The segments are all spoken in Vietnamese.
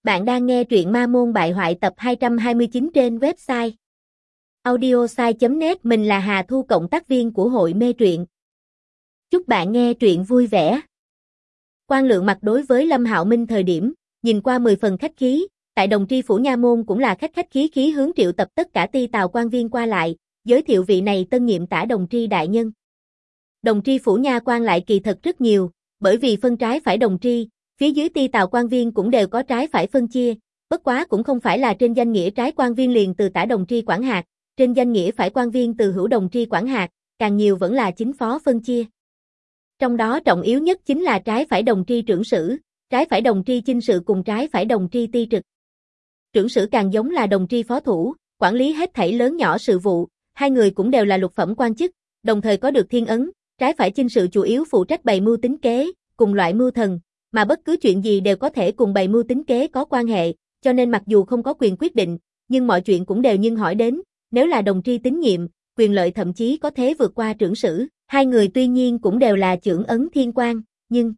Bạn đang nghe truyện Ma Môn Bại Hoại tập 229 trên website audiosai.net. Mình là Hà Thu, cộng tác viên của hội mê truyện. Chúc bạn nghe truyện vui vẻ. Quan Lượng mặt đối với Lâm Hạo Minh thời điểm, nhìn qua 10 phần khách khí, tại Đồng Tri Phủ Nha Môn cũng là khách khí hướng triệu tập tất cả ti tào quan viên qua lại, giới thiệu vị này tân nhiệm tả Đồng Tri đại nhân. Đồng Tri Phủ Nha quan lại kỳ thật rất nhiều, bởi vì phân trái phải Đồng Tri, phía dưới ti tào quan viên cũng đều có trái phải phân chia, bất quá cũng không phải là trên danh nghĩa trái quan viên liền từ tả Đồng Tri quản hạt, trên danh nghĩa phải quan viên từ hữu Đồng Tri quản hạt, càng nhiều vẫn là chính phó phân chia. Trong đó trọng yếu nhất chính là trái phải Đồng Tri trưởng sử, trái phải Đồng Tri chinh sự cùng trái phải Đồng Tri ti trực. Trưởng sử càng giống là Đồng Tri phó thủ, quản lý hết thảy lớn nhỏ sự vụ, hai người cũng đều là lục phẩm quan chức, đồng thời có được thiên ấn, trái phải chinh sự chủ yếu phụ trách bày mưu tính kế, cùng loại mưu thần, mà bất cứ chuyện gì đều có thể cùng bày mưu tính kế có quan hệ, cho nên mặc dù không có quyền quyết định, nhưng mọi chuyện cũng đều nhưng hỏi đến, nếu là Đồng Tri tín nhiệm, quyền lợi thậm chí có thể vượt qua trưởng sử. Hai người tuy nhiên cũng đều là chưởng ấn thiên quan, nhưng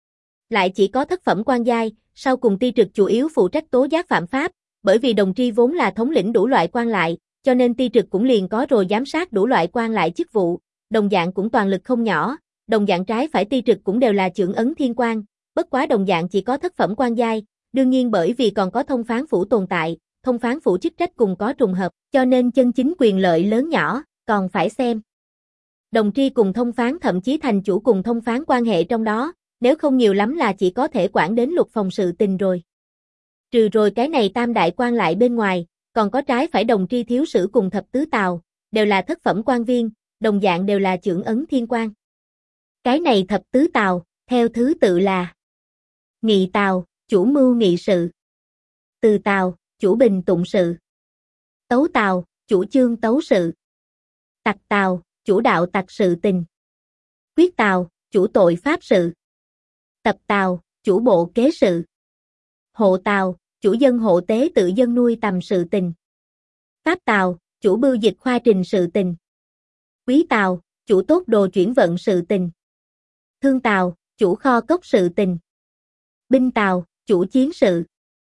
lại chỉ có thất phẩm quan giai, sau cùng ti trực chủ yếu phụ trách tố giác phạm pháp, bởi vì Đồng Tri vốn là thống lĩnh đủ loại quan lại, cho nên ti trực cũng liền có rồi giám sát đủ loại quan lại chức vụ, đồng dạng cũng toàn lực không nhỏ, đồng dạng trái phải ti trực cũng đều là chưởng ấn thiên quan, bất quá đồng dạng chỉ có thất phẩm quan giai, đương nhiên bởi vì còn có thông phán phủ tồn tại, thông phán phủ chức trách cùng có trùng hợp, cho nên chân chính quyền lợi lớn nhỏ, còn phải xem. Đồng Tri cùng thông phán thậm chí thành chủ cùng thông phán quan hệ trong đó, nếu không nhiều lắm là chỉ có thể quản đến lục phòng sự tình rồi. Trừ rồi cái này tam đại quan lại bên ngoài, còn có trái phải Đồng Tri thiếu sử cùng thập tứ tào, đều là thất phẩm quan viên, đồng dạng đều là chưởng ấn thiên quan. Cái này thập tứ tào, theo thứ tự là Nghị tào, chủ mưu nghị sự. Từ tào, chủ bình tụng sự. Tấu tào, chủ chương tấu sự. Tặc tào, chủ đạo tặc sự tình. Quyết tào, chủ tội pháp sự. Tập tào, chủ bộ kế sự. Hộ tào, chủ dân hộ tế tự dân nuôi tầm sự tình. Pháp tào, chủ bưu dịch khoa trình sự tình. Quý tào, chủ tốt đồ chuyển vận sự tình. Thương tào, chủ kho cốc sự tình. Binh tào, chủ chiến sự.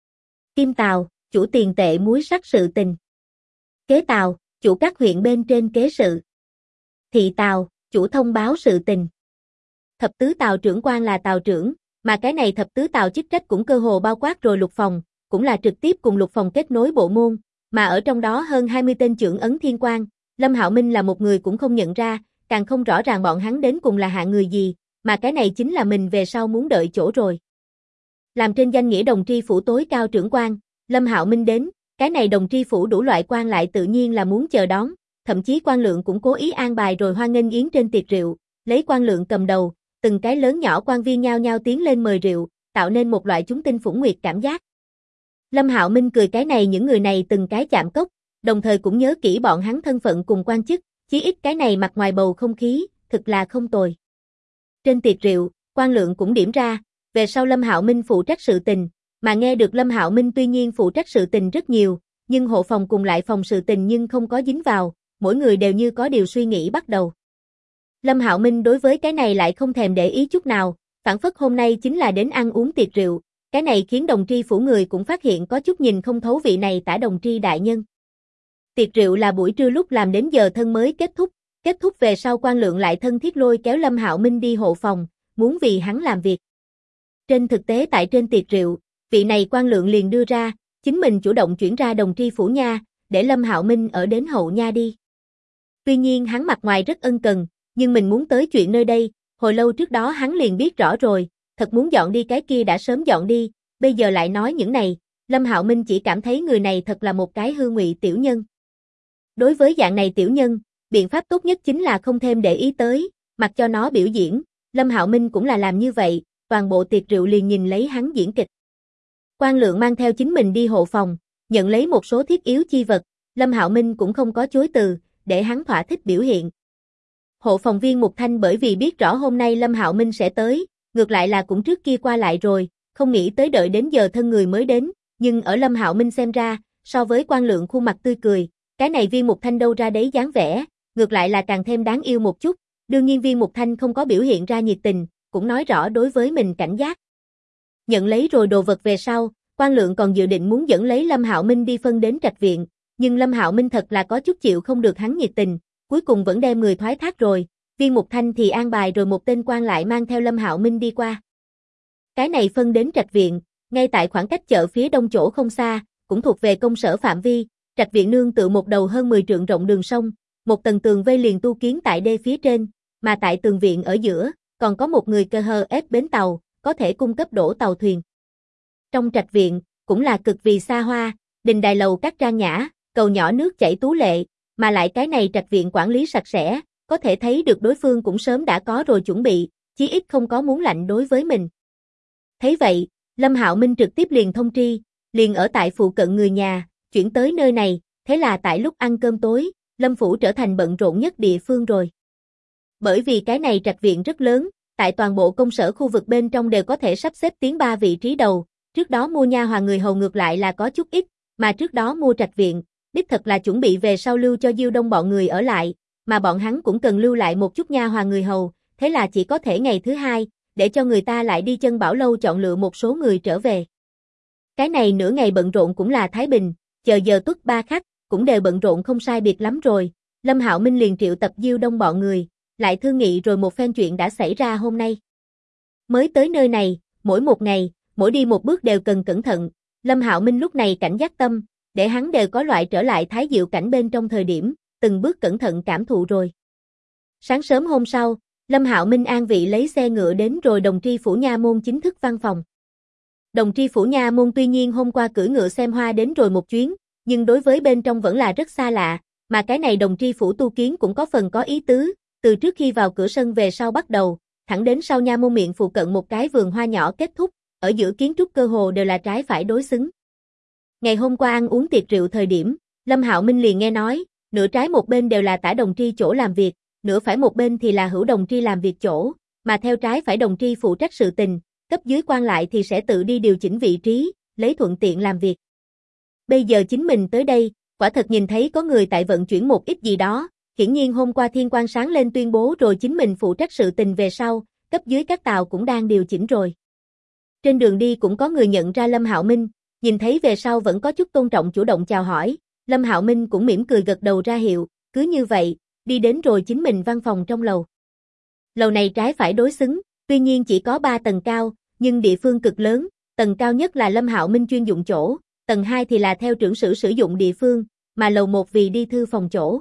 Kim tào, chủ tiền tệ muối sắt sự tình. Kế tào, chủ các huyện bên trên kế sự. Thị tào, chủ thông báo sự tình. Thập tứ tào trưởng quan là tào trưởng, mà cái này thập tứ tào chức trách cũng cơ hồ bao quát rồi lục phòng, cũng là trực tiếp cùng lục phòng kết nối bộ môn, mà ở trong đó hơn 20 tên chưởng ấn thiên quan, Lâm Hạo Minh là một người cũng không nhận ra, càng không rõ ràng bọn hắn đến cùng là hạng người gì, mà cái này chính là mình về sau muốn đợi chỗ rồi. Làm trên danh nghĩa Đồng Tri phủ tối cao trưởng quan, Lâm Hạo Minh đến, cái này Đồng Tri phủ đủ loại quan lại tự nhiên là muốn chờ đón, thậm chí Quan Lượng cũng cố ý an bài rồi hoan nghênh yến trên tiệc rượu, lấy Quan Lượng cầm đầu, từng cái lớn nhỏ quan viên nhao nhao tiến lên mời rượu, tạo nên một loại chúng tinh phủng nguyệt cảm giác. Lâm Hạo Minh cười cái này những người này từng cái chạm cốc, đồng thời cũng nhớ kỹ bọn hắn thân phận cùng quan chức, chí ít cái này mặt ngoài bầu không khí, thực là không tồi. Trên tiệc rượu, Quan Lượng cũng điểm ra, về sau Lâm Hạo Minh phụ trách sự tình, mà nghe được Lâm Hạo Minh tuy nhiên phụ trách sự tình rất nhiều, nhưng hộ phòng cùng lại phòng sự tình nhưng không có dính vào, mỗi người đều như có điều suy nghĩ bắt đầu. Lâm Hạo Minh đối với cái này lại không thèm để ý chút nào, phảng phất hôm nay chính là đến ăn uống tiệc rượu, cái này khiến Đồng Tri phủ người cũng phát hiện có chút nhìn không thấu vị này tả Đồng Tri đại nhân. Tiệc rượu là buổi trưa lúc làm đến giờ thân mới kết thúc về sau Quan Lượng lại thân thiết lôi kéo Lâm Hạo Minh đi hộ phòng, muốn vì hắn làm việc. Trên thực tế tại trên tiệc rượu, vị này Quan Lượng liền đưa ra, chính mình chủ động chuyển ra Đồng Tri phủ nha, để Lâm Hạo Minh ở đến hậu nha đi. Tuy nhiên hắn mặt ngoài rất ân cần, nhưng mình muốn tới chuyện nơi đây, hồi lâu trước đó hắn liền biết rõ rồi, thật muốn dọn đi cái kia đã sớm dọn đi, bây giờ lại nói những này, Lâm Hạo Minh chỉ cảm thấy người này thật là một cái hư ngụy tiểu nhân. Đối với dạng này tiểu nhân, biện pháp tốt nhất chính là không thêm để ý tới, mặc cho nó biểu diễn, Lâm Hạo Minh cũng là làm như vậy, toàn bộ tiệc rượu liền nhìn lấy hắn diễn kịch. Quan Lượng mang theo chính mình đi hộ phòng, nhận lấy một số thiết yếu chi vật, Lâm Hạo Minh cũng không có chối từ, để hắn thỏa thích biểu hiện. Hộ phòng viên Mục Thanh bởi vì biết rõ hôm nay Lâm Hạo Minh sẽ tới, ngược lại là cũng trước kia qua lại rồi, không nghĩ tới đợi đến giờ thân người mới đến, nhưng ở Lâm Hạo Minh xem ra, so với Quan Lượng khuôn mặt tươi cười, cái này viên Mục Thanh đâu ra đấy dáng vẻ, ngược lại là càng thêm đáng yêu một chút, đương nhiên viên Mục Thanh không có biểu hiện ra nhiệt tình, cũng nói rõ đối với mình cảnh giác. Nhận lấy rồi đồ vật về sau, Quan Lượng còn dự định muốn dẫn lấy Lâm Hạo Minh đi phân đến Trạch Viện, nhưng Lâm Hạo Minh thật là có chút chịu không được hắn nhiệt tình, cuối cùng vẫn đem người thoái thác rồi. Viên Mục Thanh thì an bài rồi một tên quan lại mang theo Lâm Hạo Minh đi qua. Cái này phân đến Trạch Viện, ngay tại khoảng cách chợ phía đông chỗ không xa, cũng thuộc về công sở phạm vi. Trạch Viện nương tựa một đầu hơn 10 trượng rộng đường sông, một tầng tường vây liền tu kiến tại đê phía trên, mà tại tường viện ở giữa, còn có một người cơ hơ ép bến tàu, có thể cung cấp đổ tàu thuyền. Trong Trạch Viện, cũng là cực vì xa hoa, đình đài lầu các trang nhã, cầu nhỏ nước chảy tú lệ, mà lại cái này Trạch Viện quản lý sạch sẽ, có thể thấy được đối phương cũng sớm đã có rồi chuẩn bị, chí ít không có muốn lạnh đối với mình. Thấy vậy, Lâm Hạo Minh trực tiếp liền thông tri, liền ở tại phụ cận người nhà, chuyển tới nơi này, thế là tại lúc ăn cơm tối, Lâm Phủ trở thành bận rộn nhất địa phương rồi. Bởi vì cái này Trạch Viện rất lớn, tại toàn bộ công sở khu vực bên trong đều có thể sắp xếp tiến 3 vị trí đầu, trước đó mua nha hoàn người hầu ngược lại là có chút ít, mà trước đó mua Trạch Viện, đích thật là chuẩn bị về sau lưu cho Diêu Đông bọn người ở lại, mà bọn hắn cũng cần lưu lại một chút nha hoàn người hầu, thế là chỉ có thể ngày thứ hai, để cho người ta lại đi Chân Bảo lâu chọn lựa một số người trở về. Cái này nửa ngày bận rộn cũng là thái bình, chờ giờ tuất 3 khắc, cũng đều bận rộn không sai biệt lắm rồi, Lâm Hạo Minh liền triệu tập Diêu Đông bọn người, lại thương nghị rồi một phen chuyện đã xảy ra hôm nay. Mới tới nơi này, mỗi một ngày, mỗi đi một bước đều cần cẩn thận, Lâm Hạo Minh lúc này cảnh giác tâm, để hắn đều có loại trở lại thái diệu cảnh bên trong thời điểm, từng bước cẩn thận cảm thụ rồi. Sáng sớm hôm sau, Lâm Hạo Minh an vị lấy xe ngựa đến rồi Đồng Tri Phủ Nha Môn chính thức văn phòng. Đồng Tri Phủ Nha Môn tuy nhiên hôm qua cưỡi ngựa xem hoa đến rồi một chuyến, nhưng đối với bên trong vẫn là rất xa lạ, mà cái này Đồng Tri Phủ tu kiến cũng có phần có ý tứ, từ trước khi vào cửa sân về sau bắt đầu, thẳng đến sau Nha Môn miệng phụ cận một cái vườn hoa nhỏ kết thúc, ở giữa kiến trúc cơ hồ đều là trái phải đối xứng. Ngày hôm qua ăn uống tiệc rượu thời điểm, Lâm Hạo Minh liền nghe nói, nửa trái một bên đều là Tả Đồng Tri chỗ làm việc, nửa phải một bên thì là Hữu Đồng Tri làm việc chỗ, mà theo trái phải Đồng Tri phụ trách sự tình, cấp dưới quan lại thì sẽ tự đi điều chỉnh vị trí, lấy thuận tiện làm việc. Bây giờ chính mình tới đây, quả thật nhìn thấy có người tại vận chuyển một ít gì đó, hiển nhiên hôm qua thiên quan sáng lên tuyên bố rồi chính mình phụ trách sự tình về sau, cấp dưới các tàu cũng đang điều chỉnh rồi. Trên đường đi cũng có người nhận ra Lâm Hạo Minh, nhìn thấy về sau vẫn có chút tôn trọng chủ động chào hỏi, Lâm Hạo Minh cũng mỉm cười gật đầu ra hiệu, cứ như vậy, đi đến rồi chính mình văn phòng trong lầu. Lầu này trái phải đối xứng, tuy nhiên chỉ có 3 tầng cao, nhưng địa phương cực lớn, tầng cao nhất là Lâm Hạo Minh chuyên dụng chỗ, tầng 2 thì là theo trưởng sử sử dụng địa phương, mà lầu 1 vì đi thư phòng chỗ.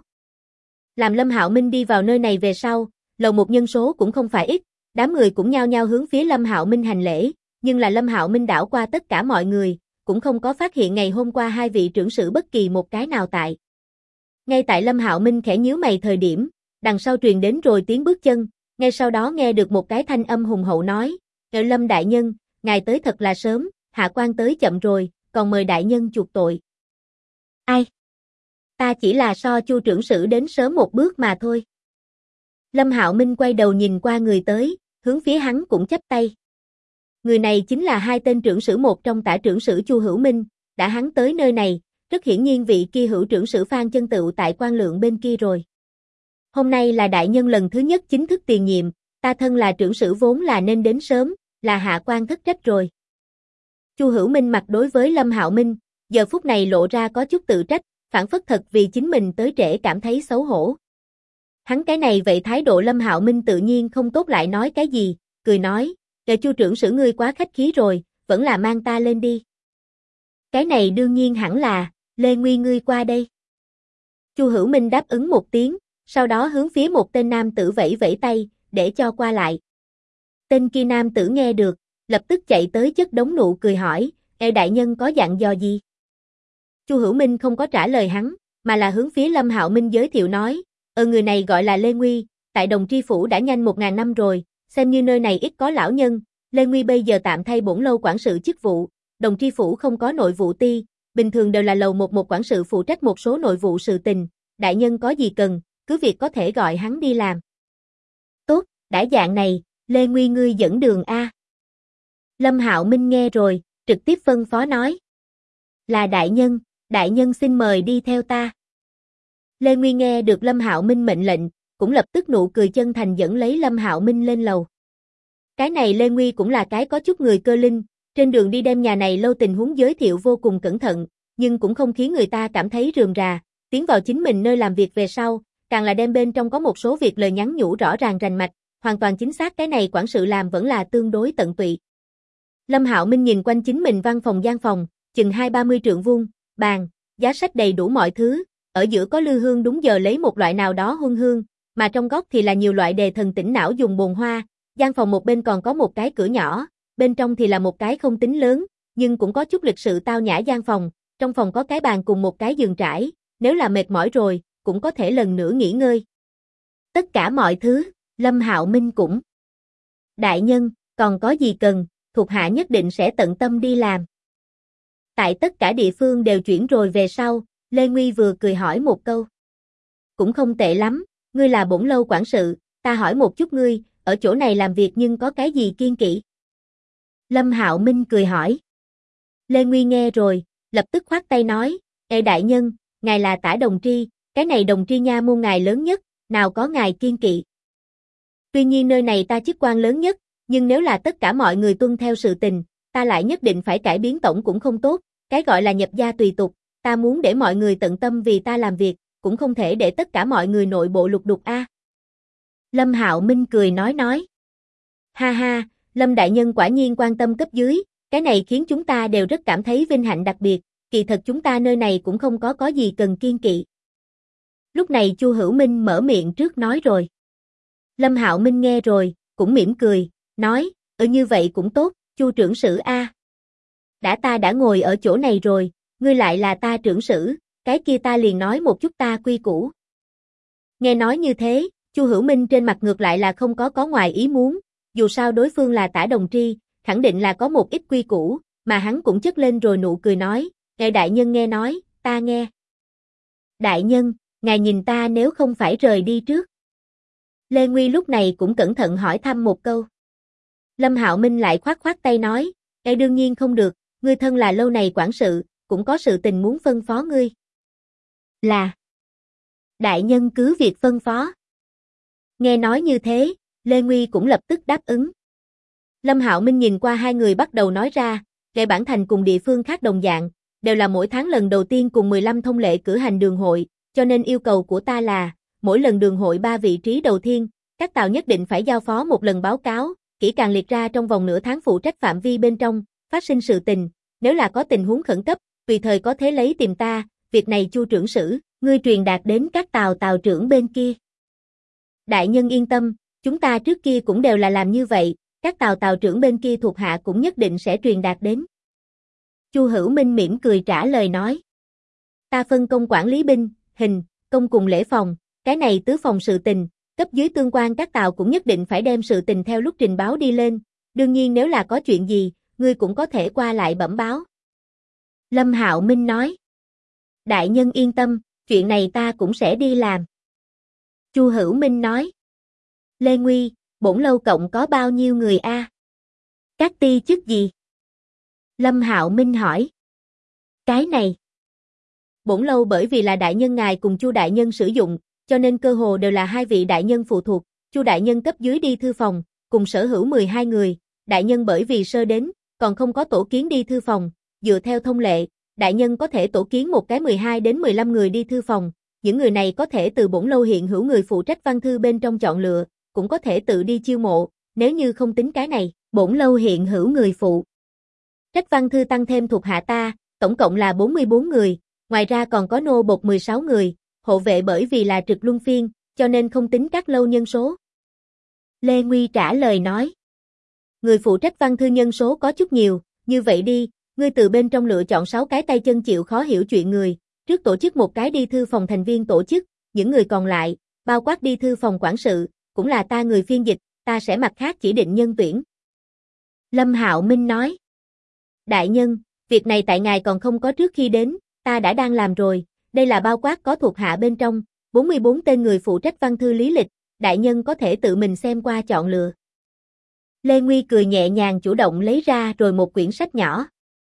Làm Lâm Hạo Minh đi vào nơi này về sau, lầu 1 nhân số cũng không phải ít, đám người cũng nhao nhao hướng phía Lâm Hạo Minh hành lễ, nhưng là Lâm Hạo Minh đảo qua tất cả mọi người, cũng không có phát hiện ngày hôm qua 2 vị trưởng sử bất kỳ một cái nào tại. Ngay tại Lâm Hạo Minh khẽ nhíu mày thời điểm, đằng sau truyền đến rồi tiếng bước chân, ngay sau đó nghe được một cái thanh âm hùng hậu nói, Lâm đại nhân, ngài tới thật là sớm, hạ quan tới chậm rồi, còn mời đại nhân chuộc tội. Ai? Ta chỉ là so Chu trưởng sử đến sớm một bước mà thôi. Lâm Hạo Minh quay đầu nhìn qua người tới, hướng phía hắn cũng chắp tay. Người này chính là 2 tên trưởng sử một trong Tả trưởng sử Chu Hữu Minh, đã hắn tới nơi này, rất hiển nhiên vị kia Hữu trưởng sử Phan Chân Tựu tại Quan Lượng bên kia rồi. Hôm nay là đại nhân lần thứ nhất chính thức tiền nhiệm, ta thân là trưởng sử vốn là nên đến sớm, là hạ quan thất trách rồi. Chu Hữu Minh mặt đối với Lâm Hạo Minh, giờ phút này lộ ra có chút tự trách, phản phất thật vì chính mình tới trễ cảm thấy xấu hổ. Hắn cái này vậy thái độ Lâm Hạo Minh tự nhiên không tốt lại nói cái gì, cười nói, Chu trưởng sử ngươi quá khách khí rồi, vẫn là mang ta lên đi. Cái này đương nhiên hẳn là, Lê Nguy ngươi qua đây. Chu Hữu Minh đáp ứng một tiếng, sau đó hướng phía một tên nam tử vẫy vẫy tay, để cho qua lại. Tên kia nam tử nghe được, lập tức chạy tới chất đống nụ cười hỏi, đại nhân có dặn dò gì? Chu Hữu Minh không có trả lời hắn, mà là hướng phía Lâm Hạo Minh giới thiệu nói, người này gọi là Lê Nguy, tại Đồng Tri Phủ đã nhanh 1000 năm rồi, xem như nơi này ít có lão nhân, Lê Nguy bây giờ tạm thay bổn lâu quản sự chức vụ, Đồng Tri Phủ không có nội vụ ti, bình thường đều là lầu một quản sự phụ trách một số nội vụ sự tình, đại nhân có gì cần, cứ việc có thể gọi hắn đi làm. Tốt, đã dạng này, Lê Nguy ngươi dẫn đường a. Lâm Hạo Minh nghe rồi, trực tiếp phân phó nói. Là đại nhân xin mời đi theo ta. Lê Nguy nghe được Lâm Hạo Minh mệnh lệnh, cũng lập tức nụ cười chân thành dẫn lấy Lâm Hạo Minh lên lầu. Cái này Lê Nguy cũng là cái có chút người cơ linh, Trên đường đi đem nhà này lâu tình huống giới thiệu vô cùng cẩn thận, nhưng cũng không khiến người ta cảm thấy rườm rà, tiến vào chính mình nơi làm việc về sau, càng là đem bên trong có một số việc lời nhắn nhủ rõ ràng rành mạch, hoàn toàn chính xác cái này quản sự làm vẫn là tương đối tận tụy. Lâm Hạo Minh nhìn quanh chính mình văn phòng gian phòng, chừng 20-30 trượng vuông, bàn, giá sách đầy đủ mọi thứ, ở giữa có lư hương đúng giờ lấy một loại nào đó huân hương, mà trong góc thì là nhiều loại đề thần tỉnh não dùng bồn hoa, gian phòng một bên còn có một cái cửa nhỏ, bên trong thì là một cái không tính lớn, nhưng cũng có chút lịch sự tao nhã gian phòng, trong phòng có cái bàn cùng một cái giường trải, nếu là mệt mỏi rồi, cũng có thể lần nữa nghỉ ngơi. Tất cả mọi thứ, Lâm Hạo Minh cũng. Đại nhân, còn có gì cần, thuộc hạ nhất định sẽ tận tâm đi làm. Tại tất cả địa phương đều chuyển rồi về sau, Lê Nguy vừa cười hỏi một câu. Cũng không tệ lắm, ngươi là bổn lâu quản sự, ta hỏi một chút ngươi, ở chỗ này làm việc nhưng có cái gì kiêng kỵ? Lâm Hạo Minh cười hỏi. Lê Nguy nghe rồi, lập tức khoát tay nói, Ê đại nhân, ngài là Tả Đồng Tri, cái này Đồng Tri nha môn ngài lớn nhất, nào có ngài kiêng kỵ. Tuy nhiên nơi này ta chức quan lớn nhất, nhưng nếu là tất cả mọi người tuân theo sự tình, ta lại nhất định phải cải biến tổng cũng không tốt, cái gọi là nhập gia tùy tục, ta muốn để mọi người tận tâm vì ta làm việc, cũng không thể để tất cả mọi người nội bộ lục đục a. Lâm Hạo Minh cười nói. Ha ha, Lâm đại nhân quả nhiên quan tâm cấp dưới, cái này khiến chúng ta đều rất cảm thấy vinh hạnh đặc biệt, kỳ thật chúng ta nơi này cũng không có gì cần kiêng kỵ. Lúc này Chu Hữu Minh mở miệng trước nói rồi. Lâm Hạo Minh nghe rồi, cũng mỉm cười, nói, như vậy cũng tốt, Chu trưởng sử a. Ta đã ngồi ở chỗ này rồi, ngươi lại là ta trưởng sử, cái kia ta liền nói một chút ta quy củ. Nghe nói như thế, Chu Hữu Minh trên mặt ngược lại là không có ngoài ý muốn, dù sao đối phương là Tả Đồng Tri, khẳng định là có một ít quy củ, mà hắn cũng chất lên rồi nụ cười nói, ngài đại nhân nghe nói, ta nghe. Đại nhân, ngài nhìn ta nếu không phải rời đi trước. Lê Nguy lúc này cũng cẩn thận hỏi thăm một câu. Lâm Hạo Minh lại khoát tay nói, đương nhiên không được, ngươi thân là lâu này quản sự, cũng có sự tình muốn phân phó ngươi. Là. Đại nhân cứ việc phân phó. Nghe nói như thế, Lê Nguy cũng lập tức đáp ứng. Lâm Hạo Minh nhìn qua hai người bắt đầu nói ra, Lệ Bản Thành cùng địa phương khác đồng dạng, đều là mỗi tháng lần đầu tiên cùng 15 thông lệ cử hành đường hội, cho nên yêu cầu của ta là, mỗi lần đường hội 3 vị trí đầu tiên, các tàu nhất định phải giao phó một lần báo cáo, kỹ càng liệt ra trong vòng nửa tháng phụ trách phạm vi bên trong, phát sinh sự tình, nếu là có tình huống khẩn cấp, tùy thời có thể lấy tìm ta, việc này Chu trưởng sử, ngươi truyền đạt đến các tàu trưởng bên kia. Đại nhân yên tâm, chúng ta trước kia cũng đều là làm như vậy, các tàu trưởng bên kia thuộc hạ cũng nhất định sẽ truyền đạt đến. Chu Hữu Minh mỉm cười trả lời nói. Ta phân công quản lý binh, hình, công cùng lễ phòng, cái này tứ phòng sự tình, cấp dưới tương quan các tàu cũng nhất định phải đem sự tình theo lúc trình báo đi lên, đương nhiên nếu là có chuyện gì, ngươi cũng có thể qua lại bẩm báo. Lâm Hạo Minh nói. Đại nhân yên tâm, chuyện này ta cũng sẽ đi làm. Chu Hữu Minh nói. Lê Nguy, bổn lâu cộng có bao nhiêu người a? Các ti chức gì? Lâm Hạo Minh hỏi. Cái này. Bổn lâu bởi vì là đại nhân ngài cùng Chu đại nhân sử dụng, cho nên cơ hồ đều là hai vị đại nhân phụ thuộc, Chu đại nhân cấp dưới đi thư phòng, cùng sở hữu 12 người, đại nhân bởi vì sơ đến, còn không có tổ kiến đi thư phòng, dựa theo thông lệ, đại nhân có thể tổ kiến một cái 12 đến 15 người đi thư phòng, những người này có thể từ bổn lâu hiện hữu người phụ trách văn thư bên trong chọn lựa, cũng có thể tự đi chiêu mộ, nếu như không tính cái này, bổn lâu hiện hữu người phụ trách văn thư tăng thêm thuộc hạ ta, tổng cộng là 44 người, ngoài ra còn có nô bộc 16 người, hộ vệ bởi vì là trực luân phiên, cho nên không tính các lâu nhân số. Lê Nguy trả lời nói. Người phụ trách văn thư nhân số có chút nhiều, như vậy đi, ngươi từ bên trong lựa chọn 6 cái tay chân chịu khó hiểu chuyện người, trước tổ chức một cái đi thư phòng thành viên tổ chức, những người còn lại, bao quát đi thư phòng quản sự, cũng là ta người phiên dịch, ta sẽ mặt khác chỉ định nhân tuyển. Lâm Hạo Minh nói. Đại nhân, việc này tại ngài còn không có trước khi đến, ta đã đang làm rồi, đây là bao quát có thuộc hạ bên trong, 44 tên người phụ trách văn thư lý lịch, đại nhân có thể tự mình xem qua chọn lựa. Lê Nguy cười nhẹ nhàng chủ động lấy ra rồi một quyển sách nhỏ.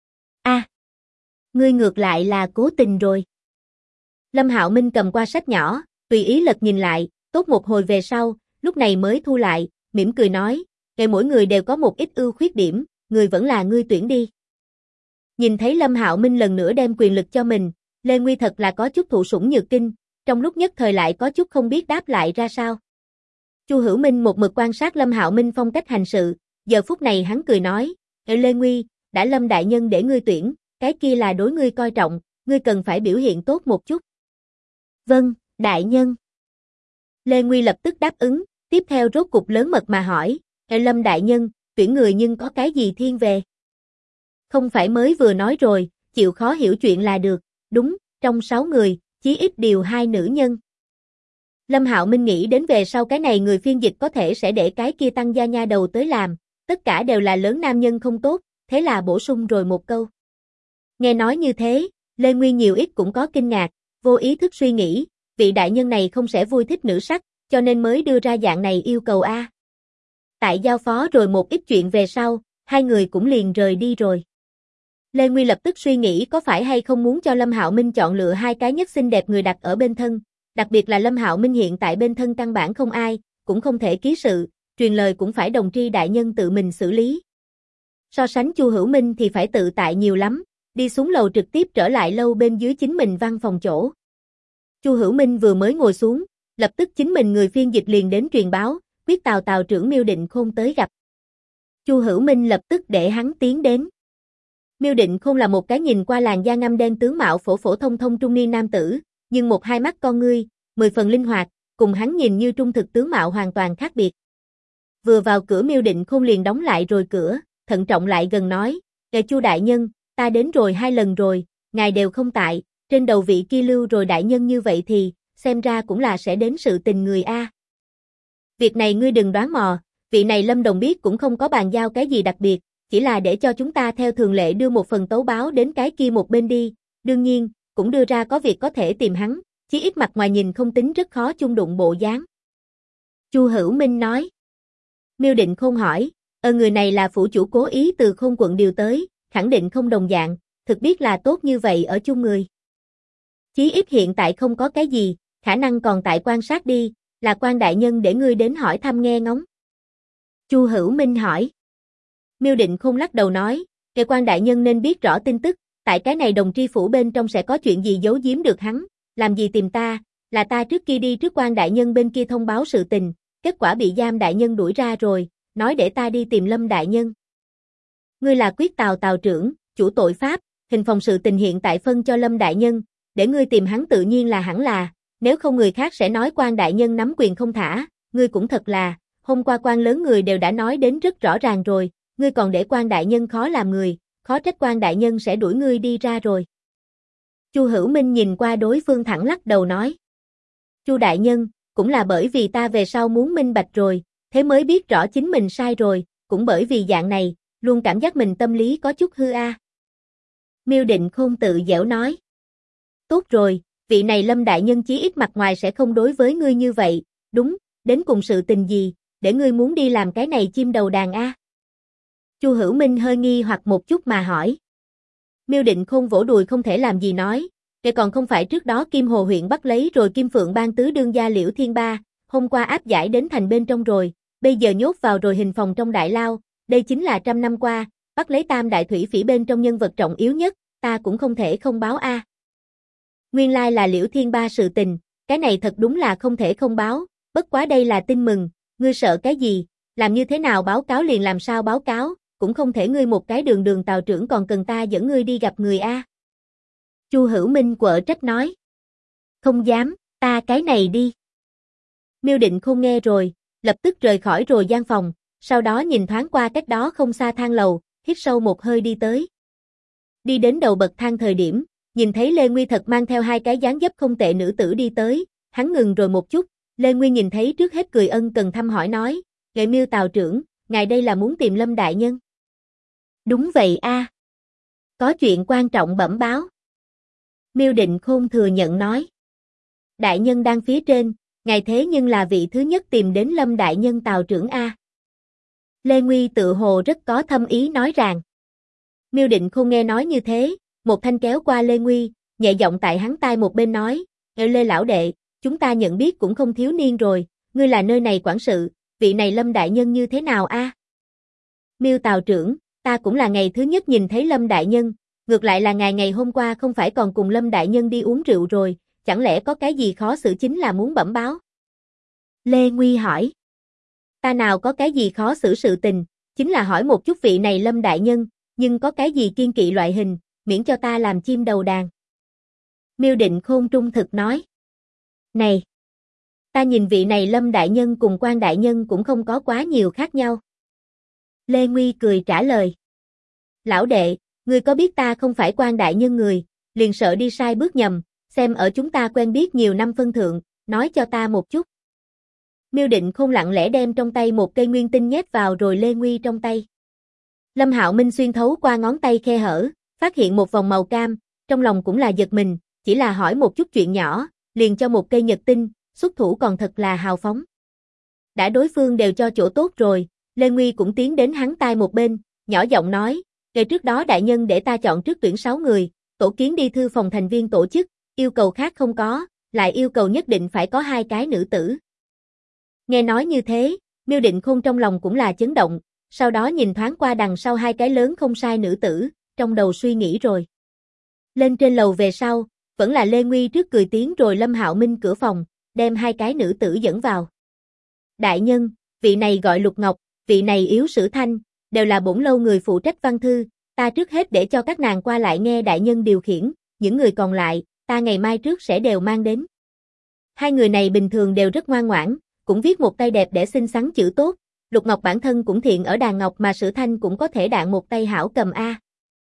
Ngươi ngược lại là cố tình rồi. Lâm Hạo Minh cầm qua sách nhỏ, tùy ý lật nhìn lại, tốt một hồi về sau, lúc này mới thu lại, mỉm cười nói, mỗi người đều có một ít ưu khuyết điểm, người vẫn là ngươi tuyển đi. Nhìn thấy Lâm Hạo Minh lần nữa đem quyền lực cho mình, Lê Nguy thật là có chút thụ sủng nhược kinh, trong lúc nhất thời lại có chút không biết đáp lại ra sao. Chu Hữu Minh một mực quan sát Lâm Hạo Minh phong cách hành sự, giờ phút này hắn cười nói, Lê Nguy, đã Lâm đại nhân để ngươi tuyển, cái kia là đối ngươi coi trọng, ngươi cần phải biểu hiện tốt một chút. Vâng, đại nhân. Lê Nguy lập tức đáp ứng, tiếp theo rốt cục lớn mật mà hỏi, Lâm đại nhân, tuyển người nhưng có cái gì thiên về? Không phải mới vừa nói rồi, chịu khó hiểu chuyện là được, đúng, trong 6 người, chí ít điều 2 nữ nhân. Lâm Hạo Minh nghĩ đến về sau cái này người phiên dịch có thể sẽ để cái kia tăng gia nha đầu tới làm, tất cả đều là lớn nam nhân không tốt, thế là bổ sung rồi một câu. Nghe nói như thế, Lê Nguy nhiều ít cũng có kinh ngạc, vô ý thức suy nghĩ, vị đại nhân này không sẽ vui thích nữ sắc, cho nên mới đưa ra dạng này yêu cầu a. Tại giao phó rồi một ít chuyện về sau, hai người cũng liền rời đi rồi. Lê Nguy lập tức suy nghĩ có phải hay không muốn cho Lâm Hạo Minh chọn lựa 2 cái nhất xinh đẹp người đặt ở bên thân, đặc biệt là Lâm Hạo Minh hiện tại bên thân căn bản không ai, cũng không thể ký sự, truyền lời cũng phải đồng tri đại nhân tự mình xử lý. So sánh Chu Hữu Minh thì phải tự tại nhiều lắm, đi xuống lầu trực tiếp trở lại lâu bên dưới chính mình văn phòng chỗ. Chu Hữu Minh vừa mới ngồi xuống, lập tức chính mình người phiên dịch liền đến truyền báo, quyết Tào trưởng Miêu Định Khôn tới gặp. Chu Hữu Minh lập tức để hắn tiến đến. Miêu Định Khôn là một cái nhìn qua làn da ngăm đen tướng mạo phổ phổ thông thông trung niên nam tử, nhưng một hai mắt con ngươi, 10 phần linh hoạt, cùng hắn nhìn như trung thực tướng mạo hoàn toàn khác biệt. Vừa vào cửa Miêu Định Khôn liền đóng lại rồi cửa, thận trọng lại gần nói, Chu đại nhân, ta đến rồi 2 lần rồi, ngài đều không tại, trên đầu vị kia lưu rồi đại nhân như vậy thì, xem ra cũng là sẽ đến sự tình người a. Việc này ngươi đừng đoán mò, vị này Lâm Đồng biết cũng không có bàn giao cái gì đặc biệt, chỉ là để cho chúng ta theo thường lệ đưa một phần tấu báo đến cái kia một bên đi, đương nhiên, cũng đưa ra có việc có thể tìm hắn, chí ít mặt ngoài nhìn không tính rất khó chung đụng bộ dáng. Chu Hữu Minh nói. Miêu Định Khôn hỏi, người này là phủ chủ cố ý từ Khôn quận điều tới, khẳng định không đồng dạng, thực biết là tốt như vậy ở chung người. Chí ít hiện tại không có cái gì, khả năng còn tại quan sát đi, là quan đại nhân để ngươi đến hỏi thăm nghe ngóng. Chu Hữu Minh hỏi. Miêu Định Khôn lắc đầu nói, kẻ quan đại nhân nên biết rõ tin tức, tại cái này đồng tri phủ bên trong sẽ có chuyện gì giấu giếm được hắn, làm gì tìm ta, là ta trước kia đi trước quan đại nhân bên kia thông báo sự tình, kết quả bị giam đại nhân đuổi ra rồi, nói để ta đi tìm Lâm đại nhân. Ngươi là quyết Tào trưởng, chủ tội pháp, hình phòng sự tình hiện tại phân cho Lâm đại nhân, để ngươi tìm hắn tự nhiên là hẳn là, nếu không người khác sẽ nói quan đại nhân nắm quyền không thả, ngươi cũng thật là, hôm qua quan lớn người đều đã nói đến rất rõ ràng rồi, ngươi còn để quan đại nhân khó làm người, khó trách quan đại nhân sẽ đuổi ngươi đi ra rồi. Chu Hữu Minh nhìn qua đối phương thẳng lắc đầu nói. Chu đại nhân, cũng là bởi vì ta về sau muốn minh bạch rồi, thế mới biết rõ chính mình sai rồi, cũng bởi vì dạng này, luôn cảm giác mình tâm lý có chút hư a. Miêu Định Khôn tự giễu nói. Tốt rồi, vị này Lâm đại nhân chí ít mặt ngoài sẽ không đối với ngươi như vậy, đúng, đến cùng sự tình gì, để ngươi muốn đi làm cái này chim đầu đàn a. Chu Hữu Minh hơi nghi hoặc một chút mà hỏi. Miêu Định Khôn vỗ đùi không thể làm gì nói, kể còn không phải trước đó Kim Hồ huyện bắt lấy rồi Kim Phượng Bang tứ đương gia Liễu Thiên Ba, hôm qua áp giải đến thành bên trong rồi, bây giờ nhốt vào rồi hình phòng trong đại lao, đây chính là 100 năm qua, bắt lấy Tam đại thủy phỉ bên trong nhân vật trọng yếu nhất, ta cũng không thể không báo a. Nguyên lai là Liễu Thiên Ba sự tình, cái này thật đúng là không thể không báo, bất quá đây là tin mừng, ngươi sợ cái gì, làm như thế nào báo cáo liền làm sao báo cáo, cũng không thể ngươi một cái đường Tào trưởng còn cần ta dẫn ngươi đi gặp người a. Chu Hữu Minh quở trách nói. Không dám, ta cái này đi. Miêu Định Khôn nghe rồi, lập tức rời khỏi rồi gian phòng, sau đó nhìn thoáng qua cách đó không xa thang lầu, hít sâu một hơi đi tới. Đi đến đầu bậc thang thời điểm, nhìn thấy Lê Nguy thật mang theo 2 cái dáng dấp không tệ nữ tử đi tới, hắn ngừng rồi một chút, Lê Nguy nhìn thấy trước hết cười ân cần thăm hỏi nói, Nghệ Miêu Tào trưởng, ngài đây là muốn tìm Lâm đại nhân. Đúng vậy a. Có chuyện quan trọng bẩm báo. Miêu Định Khôn thừa nhận nói. Đại nhân đang phía trên, ngài thế nhưng là vị thứ nhất tìm đến Lâm đại nhân Tào trưởng a. Lê Nguy tự hồ rất có thâm ý nói rằng. Miêu Định Khôn nghe nói như thế, một thanh kéo qua Lê Nguy, nhẹ giọng tại hắn tai một bên nói, Lê lão đệ, chúng ta nhận biết cũng không thiếu niên rồi, ngươi là nơi này quản sự, vị này Lâm đại nhân như thế nào a? Miêu Tào trưởng, ta cũng là ngày thứ nhất nhìn thấy Lâm đại nhân, ngược lại là ngài ngày hôm qua không phải còn cùng Lâm đại nhân đi uống rượu rồi, chẳng lẽ có cái gì khó xử chính là muốn bẩm báo? Lê Nguy hỏi. Ta nào có cái gì khó xử sự tình, chính là hỏi một chút vị này Lâm đại nhân, nhưng có cái gì kiên kỵ loại hình, miễn cho ta làm chim đầu đàn. Miêu Định Khôn trung thực nói. Này! Ta nhìn vị này Lâm đại nhân cùng Quan đại nhân cũng không có quá nhiều khác nhau. Lê Nguy cười trả lời. Lão đệ, ngươi có biết ta không phải Quan đại nhân người, liền sợ đi sai bước nhầm, xem ở chúng ta quen biết nhiều năm phân thượng, nói cho ta một chút. Miêu Định Khôn lặng lẽ đem trong tay một cây nguyên tinh nhét vào rồi Lê Nguy trong tay. Lâm Hạo Minh xuyên thấu qua ngón tay khe hở, phát hiện một vòng màu cam, trong lòng cũng là giật mình, chỉ là hỏi một chút chuyện nhỏ, liền cho một cây nhật tinh, xuất thủ còn thật là hào phóng. Đã đối phương đều cho chỗ tốt rồi, Lê Nguy cũng tiến đến hắn tai một bên, nhỏ giọng nói, ngày trước đó đại nhân để ta chọn trước tuyển 6 người, tổ kiến đi thư phòng thành viên tổ chức, yêu cầu khác không có, lại yêu cầu nhất định phải có 2 cái nữ tử. Nghe nói như thế, Miêu Định Khôn trong lòng cũng là chấn động, sau đó nhìn thoáng qua đằng sau 2 cái lớn không sai nữ tử, trong đầu suy nghĩ rồi. Lên trên lầu về sau, vẫn là Lê Nguy trước cười tiếng rồi Lâm Hạo Minh cửa phòng, đem 2 cái nữ tử dẫn vào. Đại nhân, vị này gọi Lục Ngọc, vị này Yếu Sử Thanh, đều là bổn lâu người phụ trách văn thư, ta trước hết để cho các nàng qua lại nghe đại nhân điều khiển, những người còn lại, ta ngày mai trước sẽ đều mang đến. 2 người này bình thường đều rất ngoan ngoãn, cũng viết một tay đẹp để xinh xắn chữ tốt, Lục Ngọc bản thân cũng thiện ở đàn ngọc mà Sử Thanh cũng có thể đạn một tay hảo cầm a.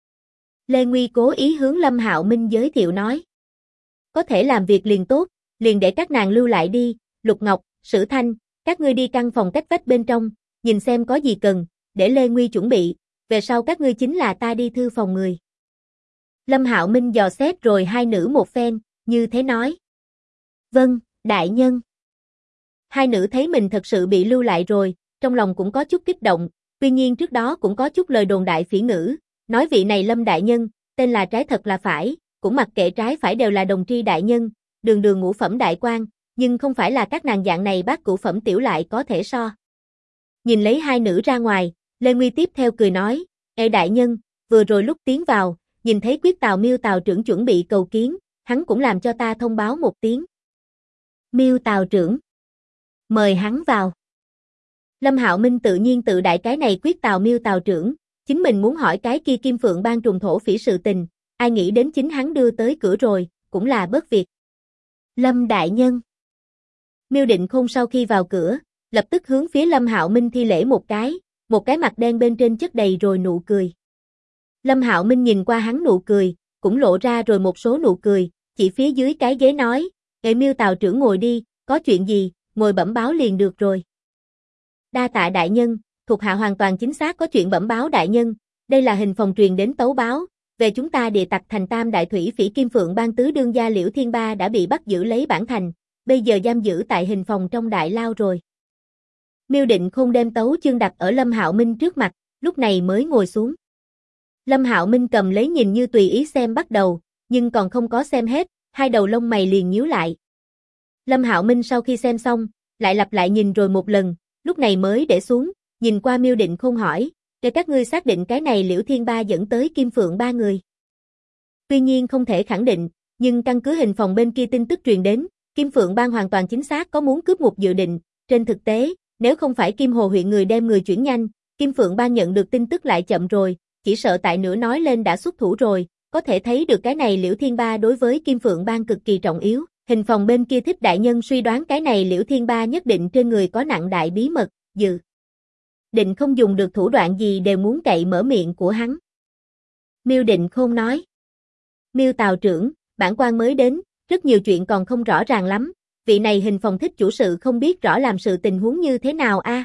Lê Nguy cố ý hướng Lâm Hạo Minh giới thiệu nói. Có thể làm việc liền tốt, liền để các nàng lưu lại đi, Lục Ngọc, Sử Thanh, các ngươi đi căn phòng cách vách bên trong, nhìn xem có gì cần, để Lê Nguy chuẩn bị, về sau các ngươi chính là ta đi thư phòng người. Lâm Hạo Minh dò xét rồi 2 nữ một phen, như thế nói. Vâng, đại nhân. 2 nữ thấy mình thật sự bị lưu lại rồi, trong lòng cũng có chút kích động, tuy nhiên trước đó cũng có chút lời đồn đại phỉ ngữ, nói vị này Lâm đại nhân, tên là trái thật là phải, cũng mặc kệ trái phải đều là đồng tri đại nhân, đường đường ngũ phẩm đại quan, nhưng không phải là các nàng dạng này bác cửu phẩm tiểu lại có thể so. Nhìn lấy 2 nữ ra ngoài, Lê Nguy tiếp theo cười nói, ê đại nhân, vừa rồi lúc tiến vào, nhìn thấy Quyết Tào Miêu Tào trưởng chuẩn bị cầu kiến, hắn cũng làm cho ta thông báo một tiếng. Miêu Tào trưởng. Mời hắn vào. Lâm Hạo Minh tự nhiên tự đại cái này Quyết Tào Miêu Tào trưởng, chính mình muốn hỏi cái kia Kim Phượng Bang trùng thổ phỉ sự tình, ai nghĩ đến chính hắn đưa tới cửa rồi, cũng là bất việc. Lâm đại nhân. Miêu Định Khôn sau khi vào cửa, lập tức hướng phía Lâm Hạo Minh thi lễ một cái mặt đen bên trên chất đầy rồi nụ cười. Lâm Hạo Minh nhìn qua hắn nụ cười, cũng lộ ra rồi một số nụ cười, chỉ phía dưới cái ghế nói, "Ê Miêu Tào trưởng ngồi đi, có chuyện gì, ngồi bẩm báo liền được rồi." Đa tạ đại nhân, thuộc hạ hoàn toàn chính xác có chuyện bẩm báo đại nhân, đây là hình phòng truyền đến tấu báo, về chúng ta địa tặc thành Tam đại thủy phỉ Kim Phượng Bang tứ đương gia Liễu Thiên Ba đã bị bắt giữ lấy bản thành, bây giờ giam giữ tại hình phòng trong đại lao rồi. Miêu Định Khôn đem tấu chương đặt ở Lâm Hạo Minh trước mặt, lúc này mới ngồi xuống. Lâm Hạo Minh cầm lấy nhìn như tùy ý xem bắt đầu, nhưng còn không có xem hết, 2 đầu lông mày liền nhíu lại. Lâm Hạo Minh sau khi xem xong, lại lặp lại nhìn rồi một lần, lúc này mới để xuống, nhìn qua Miêu Định Khôn hỏi, để các ngươi xác định cái này Liễu Thiên Ba dẫn tới Kim Phượng ba người. Tuy nhiên không thể khẳng định, nhưng căn cứ hình phòng bên kia tin tức truyền đến, Kim Phượng Bang hoàn toàn chính xác có muốn cướp ngục dự định, trên thực tế, nếu không phải Kim Hồ huyện người đem người chuyển nhanh, Kim Phượng Bang nhận được tin tức lại chậm rồi, chỉ sợ tại nửa nói lên đã xuất thủ rồi, có thể thấy được cái này Liễu Thiên Ba đối với Kim Phượng Bang cực kỳ trọng yếu. Hình phòng bên kia Thích đại nhân suy đoán cái này Liễu Thiên Ba nhất định trên người có nặng đại bí mật, dự định không dùng được thủ đoạn gì đều muốn cậy mở miệng của hắn. Miêu Định Khôn nói. Miêu Tào trưởng, bản quan mới đến, rất nhiều chuyện còn không rõ ràng lắm, vị này hình phòng Thích chủ sự không biết rõ làm sự tình huống như thế nào a?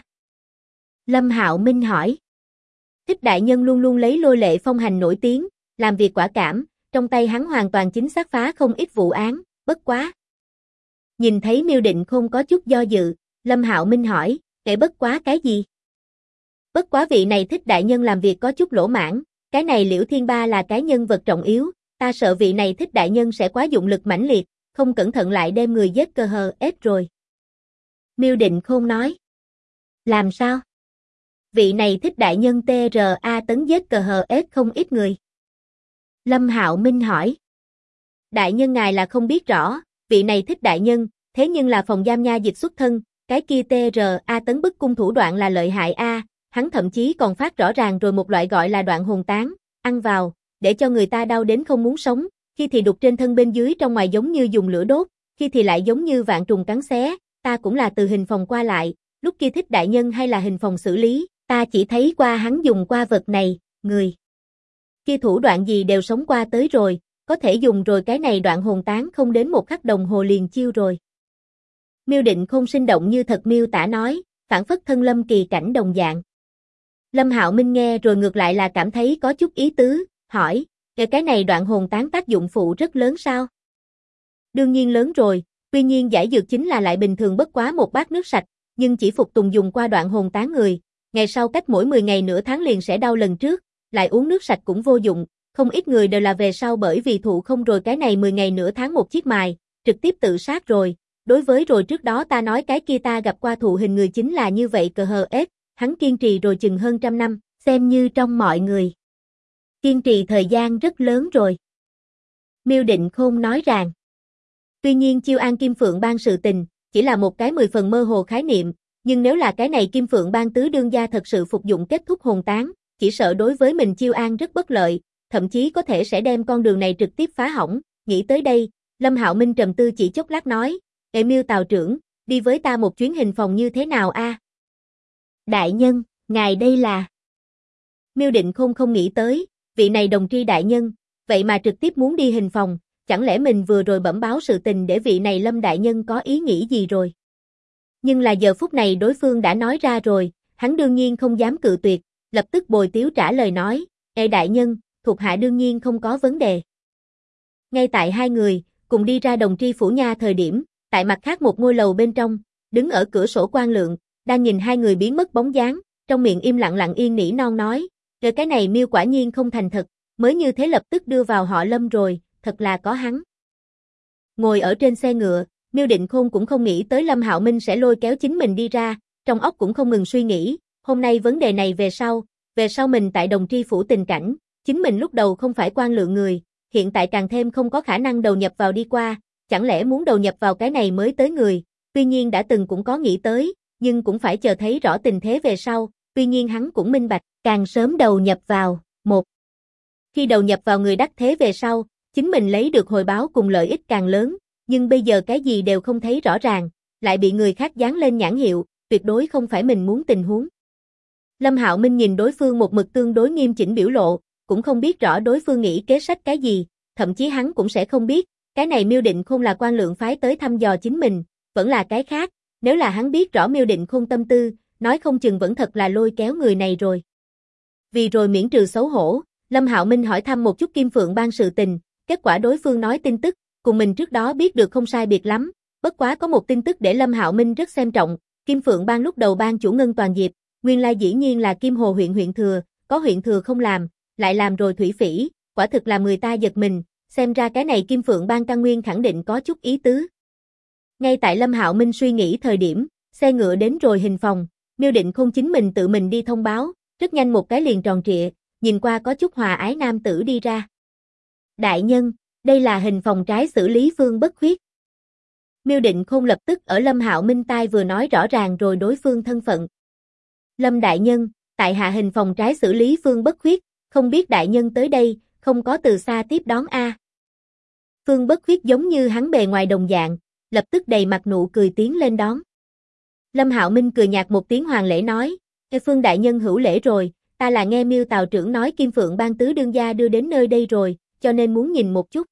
Lâm Hạo Minh hỏi. Thích đại nhân luôn luôn lấy lôi lệ phong hành nổi tiếng, làm việc quả cảm, trong tay hắn hoàn toàn chính xác phá không ít vụ án, bất quá. Nhìn thấy Miêu Định Khôn có chút do dự, Lâm Hạo Minh hỏi, "Kể bất quá cái gì?" Bất quá vị này Thích đại nhân làm việc có chút lỗ mãn, cái này Liễu Thiên Ba là cái nhân vật trọng yếu, ta sợ vị này Thích đại nhân sẽ quá dụng lực mãnh liệt, không cẩn thận lại đem người giết cơ hờ ết rồi. Miêu Định Khôn nói. Làm sao? Vị này thích đại nhân TRA tấn giết cờ hờ ết không ít người. Lâm Hạo Minh hỏi. Đại nhân ngài là không biết rõ, vị này thích đại nhân, thế nhưng là phòng giam nha dịch xuất thân, cái kia TRA tấn bức cung thủ đoạn là lợi hại a, hắn thậm chí còn phát rõ ràng rồi một loại gọi là đoạn hồn tán, ăn vào, để cho người ta đau đến không muốn sống, khi thì đục trên thân bên dưới trong ngoài giống như dùng lửa đốt, khi thì lại giống như vạn trùng cắn xé, ta cũng là từ hình phòng qua lại, lúc kia thích đại nhân hay là hình phòng xử lý, ta chỉ thấy qua hắn dùng qua vật này, người kia thủ đoạn gì đều sống qua tới rồi, có thể dùng rồi cái này đoạn hồn tán không đến một khắc đồng hồ liền chiêu rồi. Miêu Định Khôn sinh động như thật miêu tả nói, phản phất thân Lâm kỳ cảnh đồng dạng. Lâm Hạo Minh nghe rồi ngược lại là cảm thấy có chút ý tứ, hỏi, cái này đoạn hồn tán tác dụng phụ rất lớn sao? Đương nhiên lớn rồi, tuy nhiên giải dược chính là lại bình thường bất quá một bát nước sạch, nhưng chỉ phục tùng dùng qua đoạn hồn tán người, ngày sau cách mỗi 10 ngày nửa tháng liền sẽ đau lần trước, lại uống nước sạch cũng vô dụng, không ít người đều là về sau bởi vì thụ không rồi cái này 10 ngày nửa tháng một chiếc mài, trực tiếp tự sát rồi. Đối với rồi trước đó ta nói cái kia ta gặp qua thụ hình người chính là như vậy cờ hờ ết, hắn kiên trì rồi chừng hơn 100 năm, xem như trong mọi người. Kiên trì thời gian rất lớn rồi. Miêu Định Khôn nói rằng, tuy nhiên Chiêu An Kim Phượng Bang sự tình, chỉ là một cái 10 phần mơ hồ khái niệm, nhưng nếu là cái này Kim Phượng Bang tứ đương gia thật sự phục dụng kết thúc hồn tán, chỉ sợ đối với mình Chiêu An rất bất lợi, thậm chí có thể sẽ đem con đường này trực tiếp phá hỏng, nghĩ tới đây, Lâm Hạo Minh trầm tư chỉ chốc lát nói, Miêu Tào trưởng, đi với ta một chuyến hình phòng như thế nào a? Đại nhân, ngài đây là... Miêu Định Khôn không nghĩ tới, vị này đồng tri đại nhân, vậy mà trực tiếp muốn đi hình phòng, chẳng lẽ mình vừa rồi bẩm báo sự tình để vị này Lâm đại nhân có ý nghĩ gì rồi? Nhưng là giờ phút này đối phương đã nói ra rồi, hắn đương nhiên không dám cự tuyệt, lập tức bồi tiếu trả lời nói, đại nhân, thuộc hạ đương nhiên không có vấn đề. Ngay tại hai người, cùng đi ra đồng tri phủ nha thời điểm, tại mặt khác một ngôi lầu bên trong, đứng ở cửa sổ quan lượng, đang nhìn hai người biến mất bóng dáng, trong miệng im lặng lặng yên nỉ non nói, cái này Miêu quả nhiên không thành thật, mới như thế lập tức đưa vào họ Lâm rồi, thật là có hắn. Ngồi ở trên xe ngựa, Miêu Định Khôn cũng không nghĩ tới Lâm Hạo Minh sẽ lôi kéo chính mình đi ra, trong óc cũng không ngừng suy nghĩ, hôm nay vấn đề này về sau mình tại đồng tri phủ tình cảnh, chính mình lúc đầu không phải quan lượng người, hiện tại càng thêm không có khả năng đầu nhập vào đi qua, chẳng lẽ muốn đầu nhập vào cái này mới tới người, tuy nhiên đã từng cũng có nghĩ tới, nhưng cũng phải chờ thấy rõ tình thế về sau, tuy nhiên hắn cũng minh bạch, càng sớm đầu nhập vào, khi đầu nhập vào người đắc thế về sau, chính mình lấy được hồi báo cùng lợi ích càng lớn, nhưng bây giờ cái gì đều không thấy rõ ràng, lại bị người khác dán lên nhãn hiệu, tuyệt đối không phải mình muốn tình huống. Lâm Hạo Minh nhìn đối phương một mực tương đối nghiêm chỉnh biểu lộ, cũng không biết rõ đối phương nghĩ kế sách cái gì, thậm chí hắn cũng sẽ không biết, cái này Miêu Định Khôn là quan lượng phái tới thăm dò chính mình, vẫn là cái khác, nếu là hắn biết rõ Miêu Định Khôn tâm tư, nói không chừng vẫn thật là lôi kéo người này rồi. Vì rồi miễn trừ xấu hổ, Lâm Hạo Minh hỏi thăm một chút Kim Phượng Bang sự tình, kết quả đối phương nói tin tức, cùng mình trước đó biết được không sai biệt lắm, bất quá có một tin tức để Lâm Hạo Minh rất xem trọng, Kim Phượng Bang lúc đầu ban chủ Ngân Toàn Diệp, nguyên lai dĩ nhiên là Kim Hồ huyện thừa, có huyện thừa không làm, lại làm rồi thủy phỉ, quả thực làm người ta giật mình, xem ra cái này Kim Phượng Bang căn nguyên khẳng định có chút ý tứ. Ngay tại Lâm Hạo Minh suy nghĩ thời điểm, xe ngựa đến rồi hình phòng, Miêu Định Khôn chính mình tự mình đi thông báo, rất nhanh một cái liền tròn trịa, nhìn qua có chút hòa ái nam tử đi ra. Đại nhân, đây là hình phòng trái xử lý Phương Bất Khuyết. Miêu Định Khôn lập tức ở Lâm Hạo Minh tai vừa nói rõ ràng rồi đối phương thân phận. Lâm đại nhân, tại hạ hình phòng trái xử lý Phương Bất Khuyết, không biết đại nhân tới đây, không có từ xa tiếp đón a. Phương Bất Khuyết giống như hắn bề ngoài đồng dạng, lập tức đầy mặt nụ cười tiến lên đón. Lâm Hạo Minh cười nhạt một tiếng hoàng lễ nói, Phương đại nhân hữu lễ rồi, ta là nghe Miêu Tào trưởng nói Kim Phượng Bang tứ đương gia đưa đến nơi đây rồi, cho nên muốn nhìn một chút.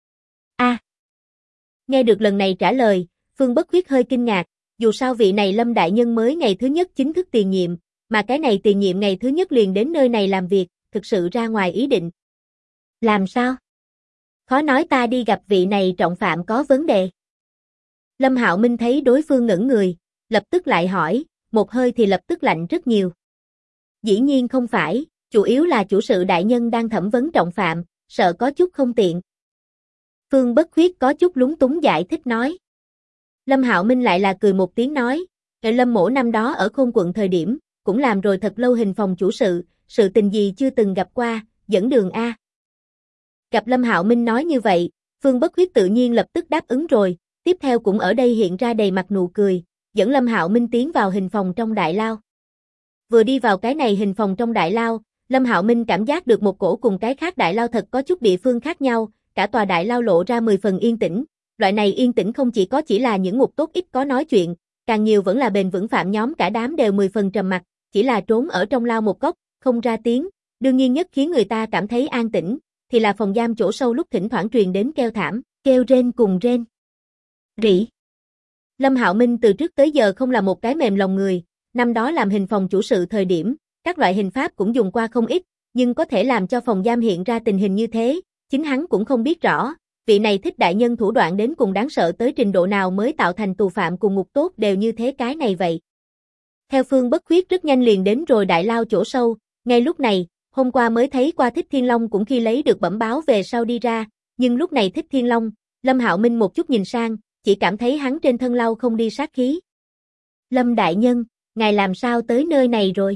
Nghe được lần này trả lời, Phương Bất Khuyết hơi kinh ngạc, dù sao vị này Lâm đại nhân mới ngày thứ nhất chính thức tiền nhiệm, mà cái này tiền nhiệm ngày thứ nhất liền đến nơi này làm việc, thực sự ra ngoài ý định. Làm sao? Khó nói ta đi gặp vị này trọng phạm có vấn đề. Lâm Hạo Minh thấy đối phương ngẩn người, lập tức lại hỏi, một hơi thì lập tức lạnh rất nhiều. Dĩ nhiên không phải, chủ yếu là chủ sự đại nhân đang thẩm vấn trọng phạm, sợ có chút không tiện. Phương Bất Khuyết có chút lúng túng giải thích nói. Lâm Hạo Minh lại là cười một tiếng nói, Lâm mỗ năm đó ở Khôn quận thời điểm, cũng làm rồi thật lâu hình phòng chủ sự tình gì chưa từng gặp qua, dẫn đường a. Gặp Lâm Hạo Minh nói như vậy, Phương Bất Khuyết tự nhiên lập tức đáp ứng rồi, tiếp theo cũng ở đây hiện ra đầy mặt nụ cười, dẫn Lâm Hạo Minh tiến vào hình phòng trong đại lao. Vừa đi vào cái này hình phòng trong đại lao, Lâm Hạo Minh cảm giác được một cổ cùng cái khác đại lao thật có chút địa phương khác nhau, cả tòa đại lao lộ ra 10 phần yên tĩnh. Loại này yên tĩnh không chỉ là những ngục tốt ít có nói chuyện, càng nhiều vẫn là bền vững phạm nhóm cả đám đều 10 phần trầm mặc, chỉ là trốn ở trong lao một góc, không ra tiếng. Đương nhiên nhất khiến người ta cảm thấy an tĩnh, thì là phòng giam chỗ sâu lúc thỉnh thoảng truyền đến kêu thảm, kêu rên cùng rên rỉ. Lâm Hạo Minh từ trước tới giờ không là một cái mềm lòng người, năm đó làm hình phòng chủ sự thời điểm, các loại hình pháp cũng dùng qua không ít, nhưng có thể làm cho phòng giam hiện ra tình hình như thế, chính hắn cũng không biết rõ, vị này Thích đại nhân thủ đoạn đến cùng đáng sợ tới trình độ nào mới tạo thành tù phạm cùng ngục tốt đều như thế cái này vậy. Theo Phương Bất Khuyết rất nhanh liền đến rồi đại lao chỗ sâu, ngay lúc này, hôm qua mới thấy qua Thích Thiên Long cũng khi lấy được bẩm báo về sau đi ra, nhưng lúc này Thích Thiên Long, Lâm Hạo Minh một chút nhìn sang, chỉ cảm thấy hắn trên thân lau không đi sát khí. Lâm đại nhân, ngài làm sao tới nơi này rồi?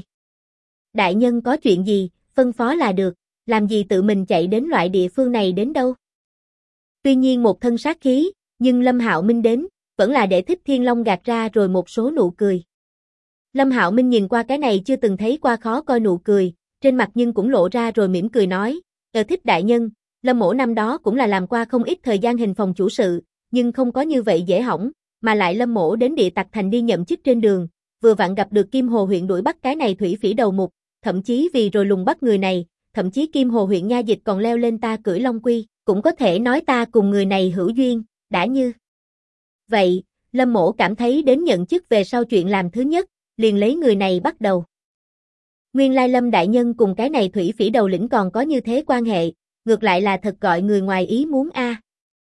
Đại nhân có chuyện gì, phân phó là được, làm gì tự mình chạy đến loại địa phương này đến đâu? Tuy nhiên một thân sát khí, nhưng Lâm Hạo Minh đến, vẫn là để Thích Thiên Long gạt ra rồi một số nụ cười. Lâm Hạo Minh nhìn qua cái này chưa từng thấy qua khó coi nụ cười, trên mặt nhưng cũng lộ ra rồi mỉm cười nói, Thích đại nhân, Lâm mỗ năm đó cũng là làm qua không ít thời gian hình phòng chủ sự, nhưng không có như vậy dễ hỏng, mà lại Lâm mỗ đến Địa Tặc Thành đi nhậm chức trên đường, vừa vặn gặp được Kim Hồ huyện đuổi bắt cái này thủy phỉ đầu mục, thậm chí vì rồi lùng bắt người này, thậm chí Kim Hồ huyện nha dịch còn leo lên ta cưỡi Long Quy, cũng có thể nói ta cùng người này hữu duyên, đã như. Vậy, Lâm mỗ cảm thấy đến nhận chức về sau chuyện làm thứ nhất, liền lấy người này bắt đầu. Nguyên lai Lâm đại nhân cùng cái này thủy phỉ đầu lĩnh còn có như thế quan hệ, ngược lại là thật gọi người ngoài ý muốn a.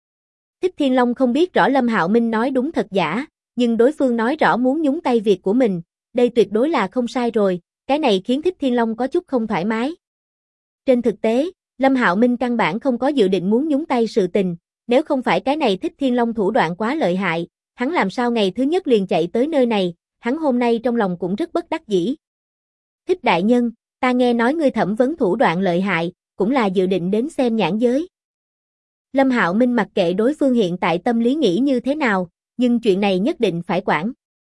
Thích Thiên Long không biết rõ Lâm Hạo Minh nói đúng thật giả, nhưng đối phương nói rõ muốn nhúng tay việc của mình, đây tuyệt đối là không sai rồi, cái này khiến Thích Thiên Long có chút không thoải mái. Trên thực tế, Lâm Hạo Minh căn bản không có dự định muốn nhúng tay sự tình, nếu không phải cái này Thích Thiên Long thủ đoạn quá lợi hại, hắn làm sao ngày thứ nhất liền chạy tới nơi này, hắn hôm nay trong lòng cũng rất bất đắc dĩ. Thích đại nhân, ta nghe nói ngươi thẩm vấn thủ đoạn lợi hại, cũng là dự định đến xem nhãn giới. Lâm Hạo Minh mặc kệ đối phương hiện tại tâm lý nghĩ như thế nào, nhưng chuyện này nhất định phải quản.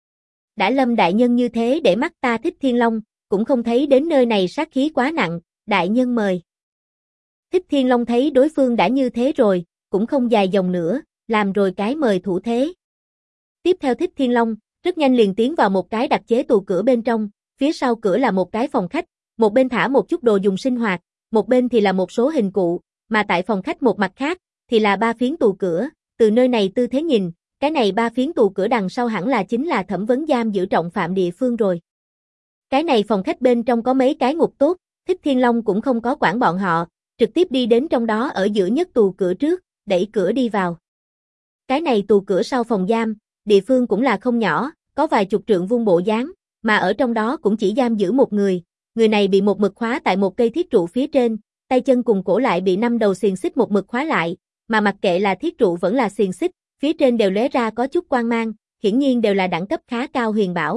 Đã Lâm đại nhân như thế để mắt ta Thích Thiên Long, cũng không thấy đến nơi này sát khí quá nặng, đại nhân mời. Thích Thiên Long thấy đối phương đã như thế rồi, cũng không dài dòng nữa, làm rồi cái mời thủ thế. Tiếp theo Thích Thiên Long, rất nhanh liền tiến vào một cái đặc chế tù cửa bên trong, phía sau cửa là một cái phòng khách, một bên thả một chút đồ dùng sinh hoạt, một bên thì là một số hình cụ, mà tại phòng khách một mặt khác, thì là 3 phiến tù cửa, từ nơi này tư thế nhìn, cái này 3 phiến tù cửa đằng sau hẳn là chính là thẩm vấn giam giữ trọng phạm địa phương rồi. Cái này phòng khách bên trong có mấy cái ngục tốt, Thích Thiên Long cũng không có quản bọn họ, trực tiếp đi đến trong đó ở giữa nhất tù cửa trước, đẩy cửa đi vào. Cái này tù cửa sau phòng giam, địa phương cũng là không nhỏ, có vài chục trượng vuông bộ dáng, mà ở trong đó cũng chỉ giam giữ một người này bị một mực khóa tại một cây thiết trụ phía trên, tay chân cùng cổ lại bị 5 đầu xiềng xích một mực khóa lại, mà mặc kệ là thiết trụ vẫn là xiềng xích, phía trên đều lóe ra có chút quang mang, hiển nhiên đều là đẳng cấp khá cao huyền bảo.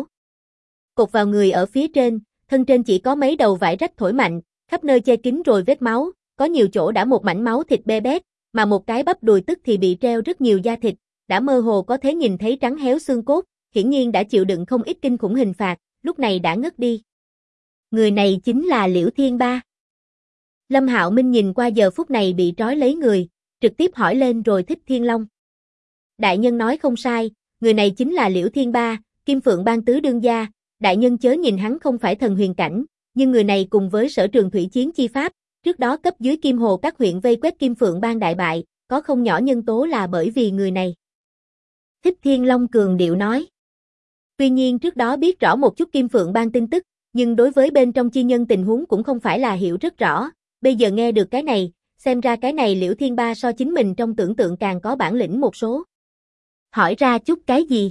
Cột vào người ở phía trên, thân trên chỉ có mấy đầu vải rách thổi mạnh, khắp nơi che kín rồi vết máu, có nhiều chỗ đã một mảnh máu thịt bê bết, mà một cái bắp đùi tức thì bị treo rất nhiều da thịt, đã mơ hồ có thể nhìn thấy trắng héo xương cốt, hiển nhiên đã chịu đựng không ít kinh khủng hình phạt, lúc này đã ngất đi. Người này chính là Liễu Thiên Ba. Lâm Hạo Minh nhìn qua giờ phút này bị trói lấy người, trực tiếp hỏi lên rồi Thích Thiên Long. Đại nhân nói không sai, người này chính là Liễu Thiên Ba, Kim Phượng Bang tứ đương gia, đại nhân chớ nhìn hắn không phải thần huyền cảnh, nhưng người này cùng với Sở Trường thủy chiến chi pháp, trước đó cấp dưới Kim Hồ các huyện vây quét Kim Phượng Bang đại bại, có không nhỏ nhân tố là bởi vì người này. Thích Thiên Long cường điệu nói. Tuy nhiên trước đó biết rõ một chút Kim Phượng Bang tin tức, nhưng đối với bên trong chi nhân tình huống cũng không phải là hiểu rất rõ, bây giờ nghe được cái này, xem ra cái này Liễu Thiên Ba so chính mình trong tưởng tượng càng có bản lĩnh một số. Hỏi ra chút cái gì?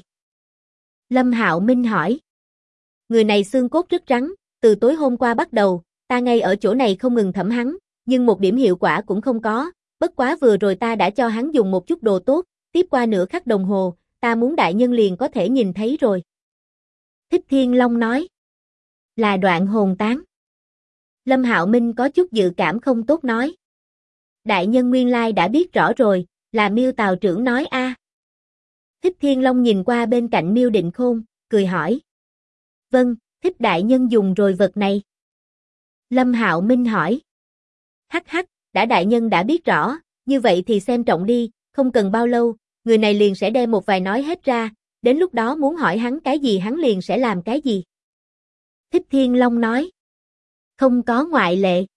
Lâm Hạo Minh hỏi. Người này xương cốt rất rắn, từ tối hôm qua bắt đầu, ta ngay ở chỗ này không ngừng thẩm hắn, nhưng một điểm hiệu quả cũng không có, bất quá vừa rồi ta đã cho hắn dùng một chút đồ tốt, tiếp qua nửa khắc đồng hồ, ta muốn đại nhân liền có thể nhìn thấy rồi. Thích Thiên Long nói. Là đoạn hồn tán. Lâm Hạo Minh có chút dự cảm không tốt nói. Đại nhân nguyên lai đã biết rõ rồi, là Miêu Tào trưởng nói a. Thích Thiên Long nhìn qua bên cạnh Miêu Định Khôn, cười hỏi. Vâng, Thích đại nhân dùng rồi vật này. Lâm Hạo Minh hỏi. Hắc hắc, đã đại nhân đã biết rõ, như vậy thì xem trọng đi, không cần bao lâu, người này liền sẽ đem một vài nói hết ra, đến lúc đó muốn hỏi hắn cái gì hắn liền sẽ làm cái gì. Thích Thiên Long nói. Không có ngoại lệ.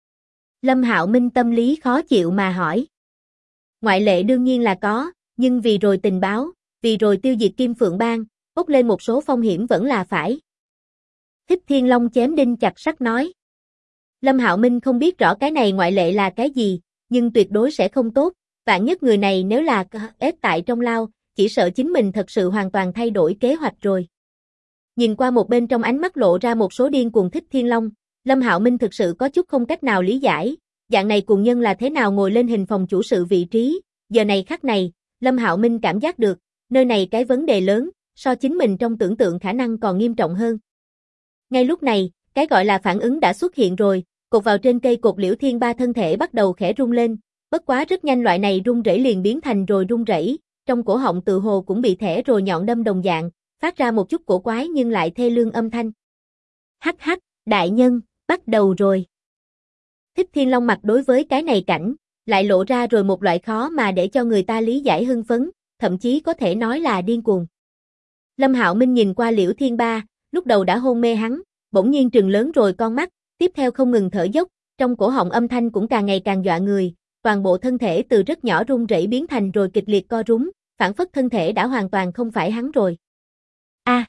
Lâm Hạo Minh tâm lý khó chịu mà hỏi. Ngoại lệ đương nhiên là có, nhưng vì rồi tình báo, vì rồi tiêu diệt Kim Phượng Bang, bốc lên một số phong hiểm vẫn là phải. Thích Thiên Long chém đinh chặt sắt nói. Lâm Hạo Minh không biết rõ cái này ngoại lệ là cái gì, nhưng tuyệt đối sẽ không tốt, vạn nhất người này nếu là ép tại trong lao, chỉ sợ chính mình thật sự hoàn toàn thay đổi kế hoạch rồi. Nhìn qua một bên trong ánh mắt lộ ra một số điên cuồng Thích Thiên Long, Lâm Hạo Minh thực sự có chút không cách nào lý giải, dạng này cuồng nhân là thế nào ngồi lên hình phòng chủ sự vị trí, giờ này khắc này, Lâm Hạo Minh cảm giác được, nơi này cái vấn đề lớn, so chính mình trong tưởng tượng khả năng còn nghiêm trọng hơn. Ngay lúc này, cái gọi là phản ứng đã xuất hiện rồi, cột vào trên cây cột Liễu Thiên Ba thân thể bắt đầu khẽ rung lên, bất quá rất nhanh loại này rung rẩy liền biến thành rồi rung rẩy, trong cổ họng tự hồ cũng bị thẻ rồi nhọn đâm đồng dạng, phát ra một chút cổ quái nhưng lại thê lương âm thanh. Hắc hắc, đại nhân, bắt đầu rồi. Thích Thiên Long mặt đối với cái này cảnh, lại lộ ra rồi một loại khó mà để cho người ta lý giải hưng phấn, thậm chí có thể nói là điên cuồng. Lâm Hạo Minh nhìn qua Liễu Thiên Ba, lúc đầu đã hôn mê hắn, bỗng nhiên trừng lớn rồi con mắt, tiếp theo không ngừng thở dốc, trong cổ họng âm thanh cũng càng ngày càng dọa người, toàn bộ thân thể từ rất nhỏ run rẩy biến thành rồi kịch liệt co rúm, phản phất thân thể đã hoàn toàn không phải hắn rồi. A.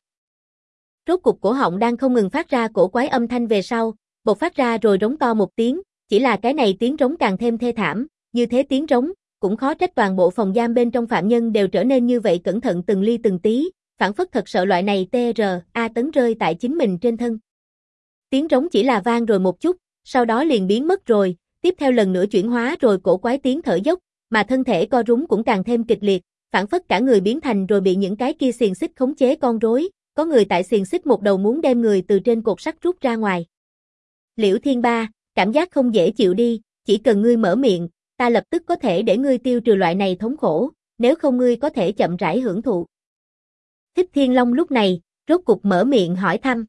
Rốt cục cổ họng đang không ngừng phát ra cổ quái âm thanh về sau, bộc phát ra rồi rống to một tiếng, chỉ là cái này tiếng rống càng thêm thê thảm, như thế tiếng rống, cũng khó trách toàn bộ phòng giam bên trong phạm nhân đều trở nên như vậy cẩn thận từng ly từng tí, phản phất thật sợ loại này TRA tấn rơi tại chính mình trên thân. Tiếng rống chỉ là vang rồi một chút, sau đó liền biến mất rồi, tiếp theo lần nữa chuyển hóa rồi cổ quái tiếng thở dốc, mà thân thể co rúm cũng càng thêm kịch liệt, phản phất cả người biến thành rồi bị những cái kia xiềng xích khống chế con rối, có người tại xiềng xích một đầu muốn đem người từ trên cột sắt rút ra ngoài. Liễu Thiên Ba, cảm giác không dễ chịu đi, chỉ cần ngươi mở miệng, ta lập tức có thể để ngươi tiêu trừ loại này thống khổ, nếu không ngươi có thể chậm rãi hưởng thụ. Thích Thiên Long lúc này, rốt cục mở miệng hỏi thăm.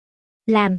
Làm.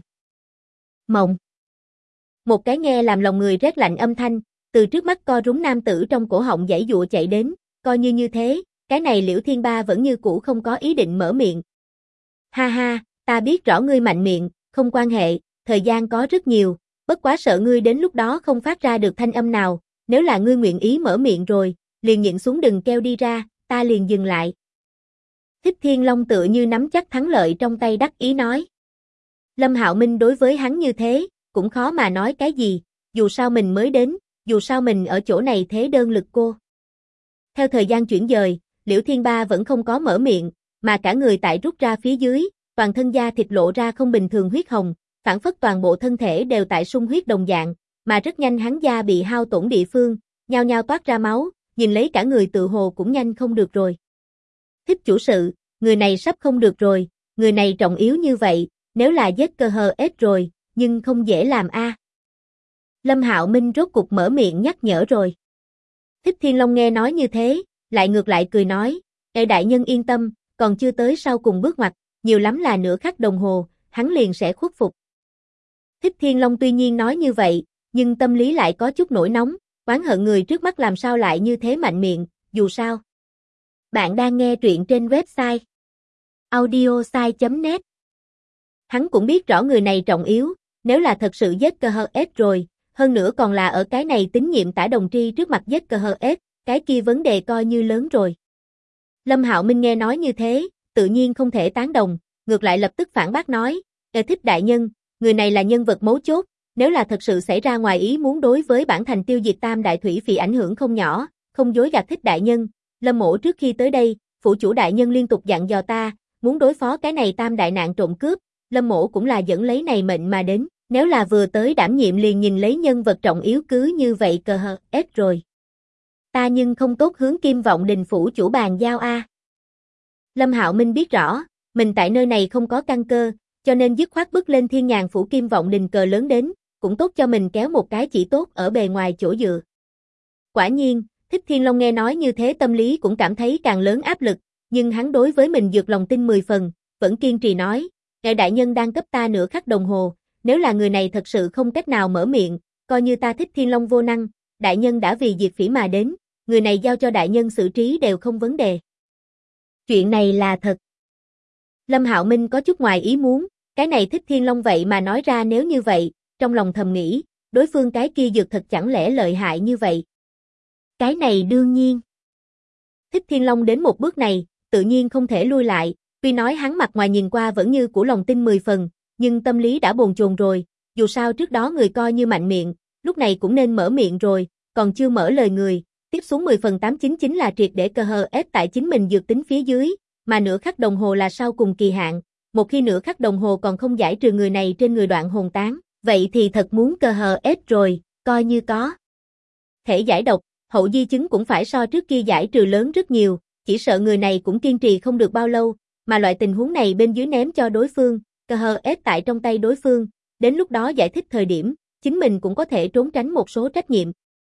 Mộng. Một cái nghe làm lòng người rét lạnh âm thanh, từ trước mắt co rúm nam tử trong cổ họng giãy giụa chạy đến, coi như thế, cái này Liễu Thiên Ba vẫn như cũ không có ý định mở miệng. Ha ha, ta biết rõ ngươi mạnh miệng, không quan hệ, thời gian có rất nhiều, bất quá sợ ngươi đến lúc đó không phát ra được thanh âm nào, nếu là ngươi nguyện ý mở miệng rồi, liền nhịn xuống đừng kêu đi ra, ta liền dừng lại. Thích Thiên Long tựa như nắm chắc thắng lợi trong tay đắc ý nói. Lâm Hạo Minh đối với hắn như thế, cũng khó mà nói cái gì, dù sao mình mới đến, dù sao mình ở chỗ này thế đơn lực cô. Theo thời gian chuyển dời, Liễu Thiên Ba vẫn không có mở miệng, mà cả người tại rút ra phía dưới, toàn thân da thịt lộ ra không bình thường huyết hồng, phản phất toàn bộ thân thể đều tại sung huyết đồng dạng, mà rất nhanh hắn da bị hao tổn địa phương, nhao nhao toát ra máu, nhìn lấy cả người tự hồ cũng nhanh không được rồi. Thích chủ sự, người này sắp không được rồi, người này trọng yếu như vậy, nếu là giết cơ hờ ết rồi, nhưng không dễ làm a. Lâm Hạo Minh rốt cục mở miệng nhắc nhở rồi. Thích Thiên Long nghe nói như thế, lại ngược lại cười nói, đại nhân yên tâm, còn chưa tới sau cùng bước ngoặt, nhiều lắm là nửa khắc đồng hồ, hắn liền sẽ khuất phục. Thích Thiên Long tuy nhiên nói như vậy, nhưng tâm lý lại có chút nổi nóng, oán hận người trước mắt làm sao lại như thế mạnh miệng, dù sao. Bạn đang nghe truyện trên website audiosai.net. Hắn cũng biết rõ người này trọng yếu, nếu là thật sự giết cơ hờ ết rồi, hơn nữa còn là ở cái này tín nhiệm Tả Đồng Tri trước mặt giết cơ hờ ết, cái kia vấn đề coi như lớn rồi. Lâm Hạo Minh nghe nói như thế, tự nhiên không thể tán đồng, ngược lại lập tức phản bác nói, Thích đại nhân, người này là nhân vật mấu chốt, nếu là thật sự xảy ra ngoài ý muốn đối với bản thành tiêu diệt Tam Đại Thủy Phỉ ảnh hưởng không nhỏ, không dối gạt Thích đại nhân, Lâm mỗ trước khi tới đây, phủ chủ đại nhân liên tục dặn dò ta, muốn đối phó cái này Tam Đại nạn trộm cướp, Lâm mỗ cũng là dẫn lấy này mệnh mà đến, nếu là vừa tới đảm nhiệm liền nhìn lấy nhân vật trọng yếu cứ như vậy cờ hờ ết rồi. Ta nhưng không tốt hướng Kim Vọng Đình phủ chủ bàn giao a. Lâm Hạo Minh biết rõ, mình tại nơi này không có căn cơ, cho nên dứt khoát bước lên Thiên Nhàn Phủ Kim Vọng Đình cờ lớn đến, cũng tốt cho mình kéo một cái chỉ tốt ở bề ngoài chỗ dựa. Quả nhiên, Thích Thiên Long nghe nói như thế tâm lý cũng cảm thấy càng lớn áp lực, nhưng hắn đối với mình dược lòng tin 10 phần, vẫn kiên trì nói, ngài đại nhân đang cấp ta nửa khắc đồng hồ, nếu là người này thật sự không cách nào mở miệng, coi như ta Thích Thiên Long vô năng, đại nhân đã vì diệt phỉ mà đến, người này giao cho đại nhân xử trí đều không vấn đề. Chuyện này là thật. Lâm Hạo Minh có chút ngoài ý muốn, cái này Thích Thiên Long vậy mà nói ra nếu như vậy, trong lòng thầm nghĩ, đối phương cái kia dược thật chẳng lẽ lợi hại như vậy. Cái này đương nhiên. Thích Thiên Long đến một bước này, tự nhiên không thể lui lại, tuy nói hắn mặt ngoài nhìn qua vẫn như của lòng tin 10 phần, nhưng tâm lý đã bồn chồn rồi, dù sao trước đó người coi như mạnh miệng, lúc này cũng nên mở miệng rồi, còn chưa mở lời người, tiếp xuống 10 phần 89 chính là triệt để cơ hờ ép tại chính mình dược tính phía dưới, mà nửa khắc đồng hồ là sau cùng kỳ hạn, một khi nửa khắc đồng hồ còn không giải trừ người này trên người đoạn hồn tán, vậy thì thật muốn cơ hờ ép rồi, coi như có thể giải độc, hậu di chứng cũng phải so trước kia giải trừ lớn rất nhiều, chỉ sợ người này cũng kiên trì không được bao lâu, mà loại tình huống này bên dưới ném cho đối phương, cơ hờ ép tại trong tay đối phương, đến lúc đó giải thích thời điểm, chính mình cũng có thể trốn tránh một số trách nhiệm.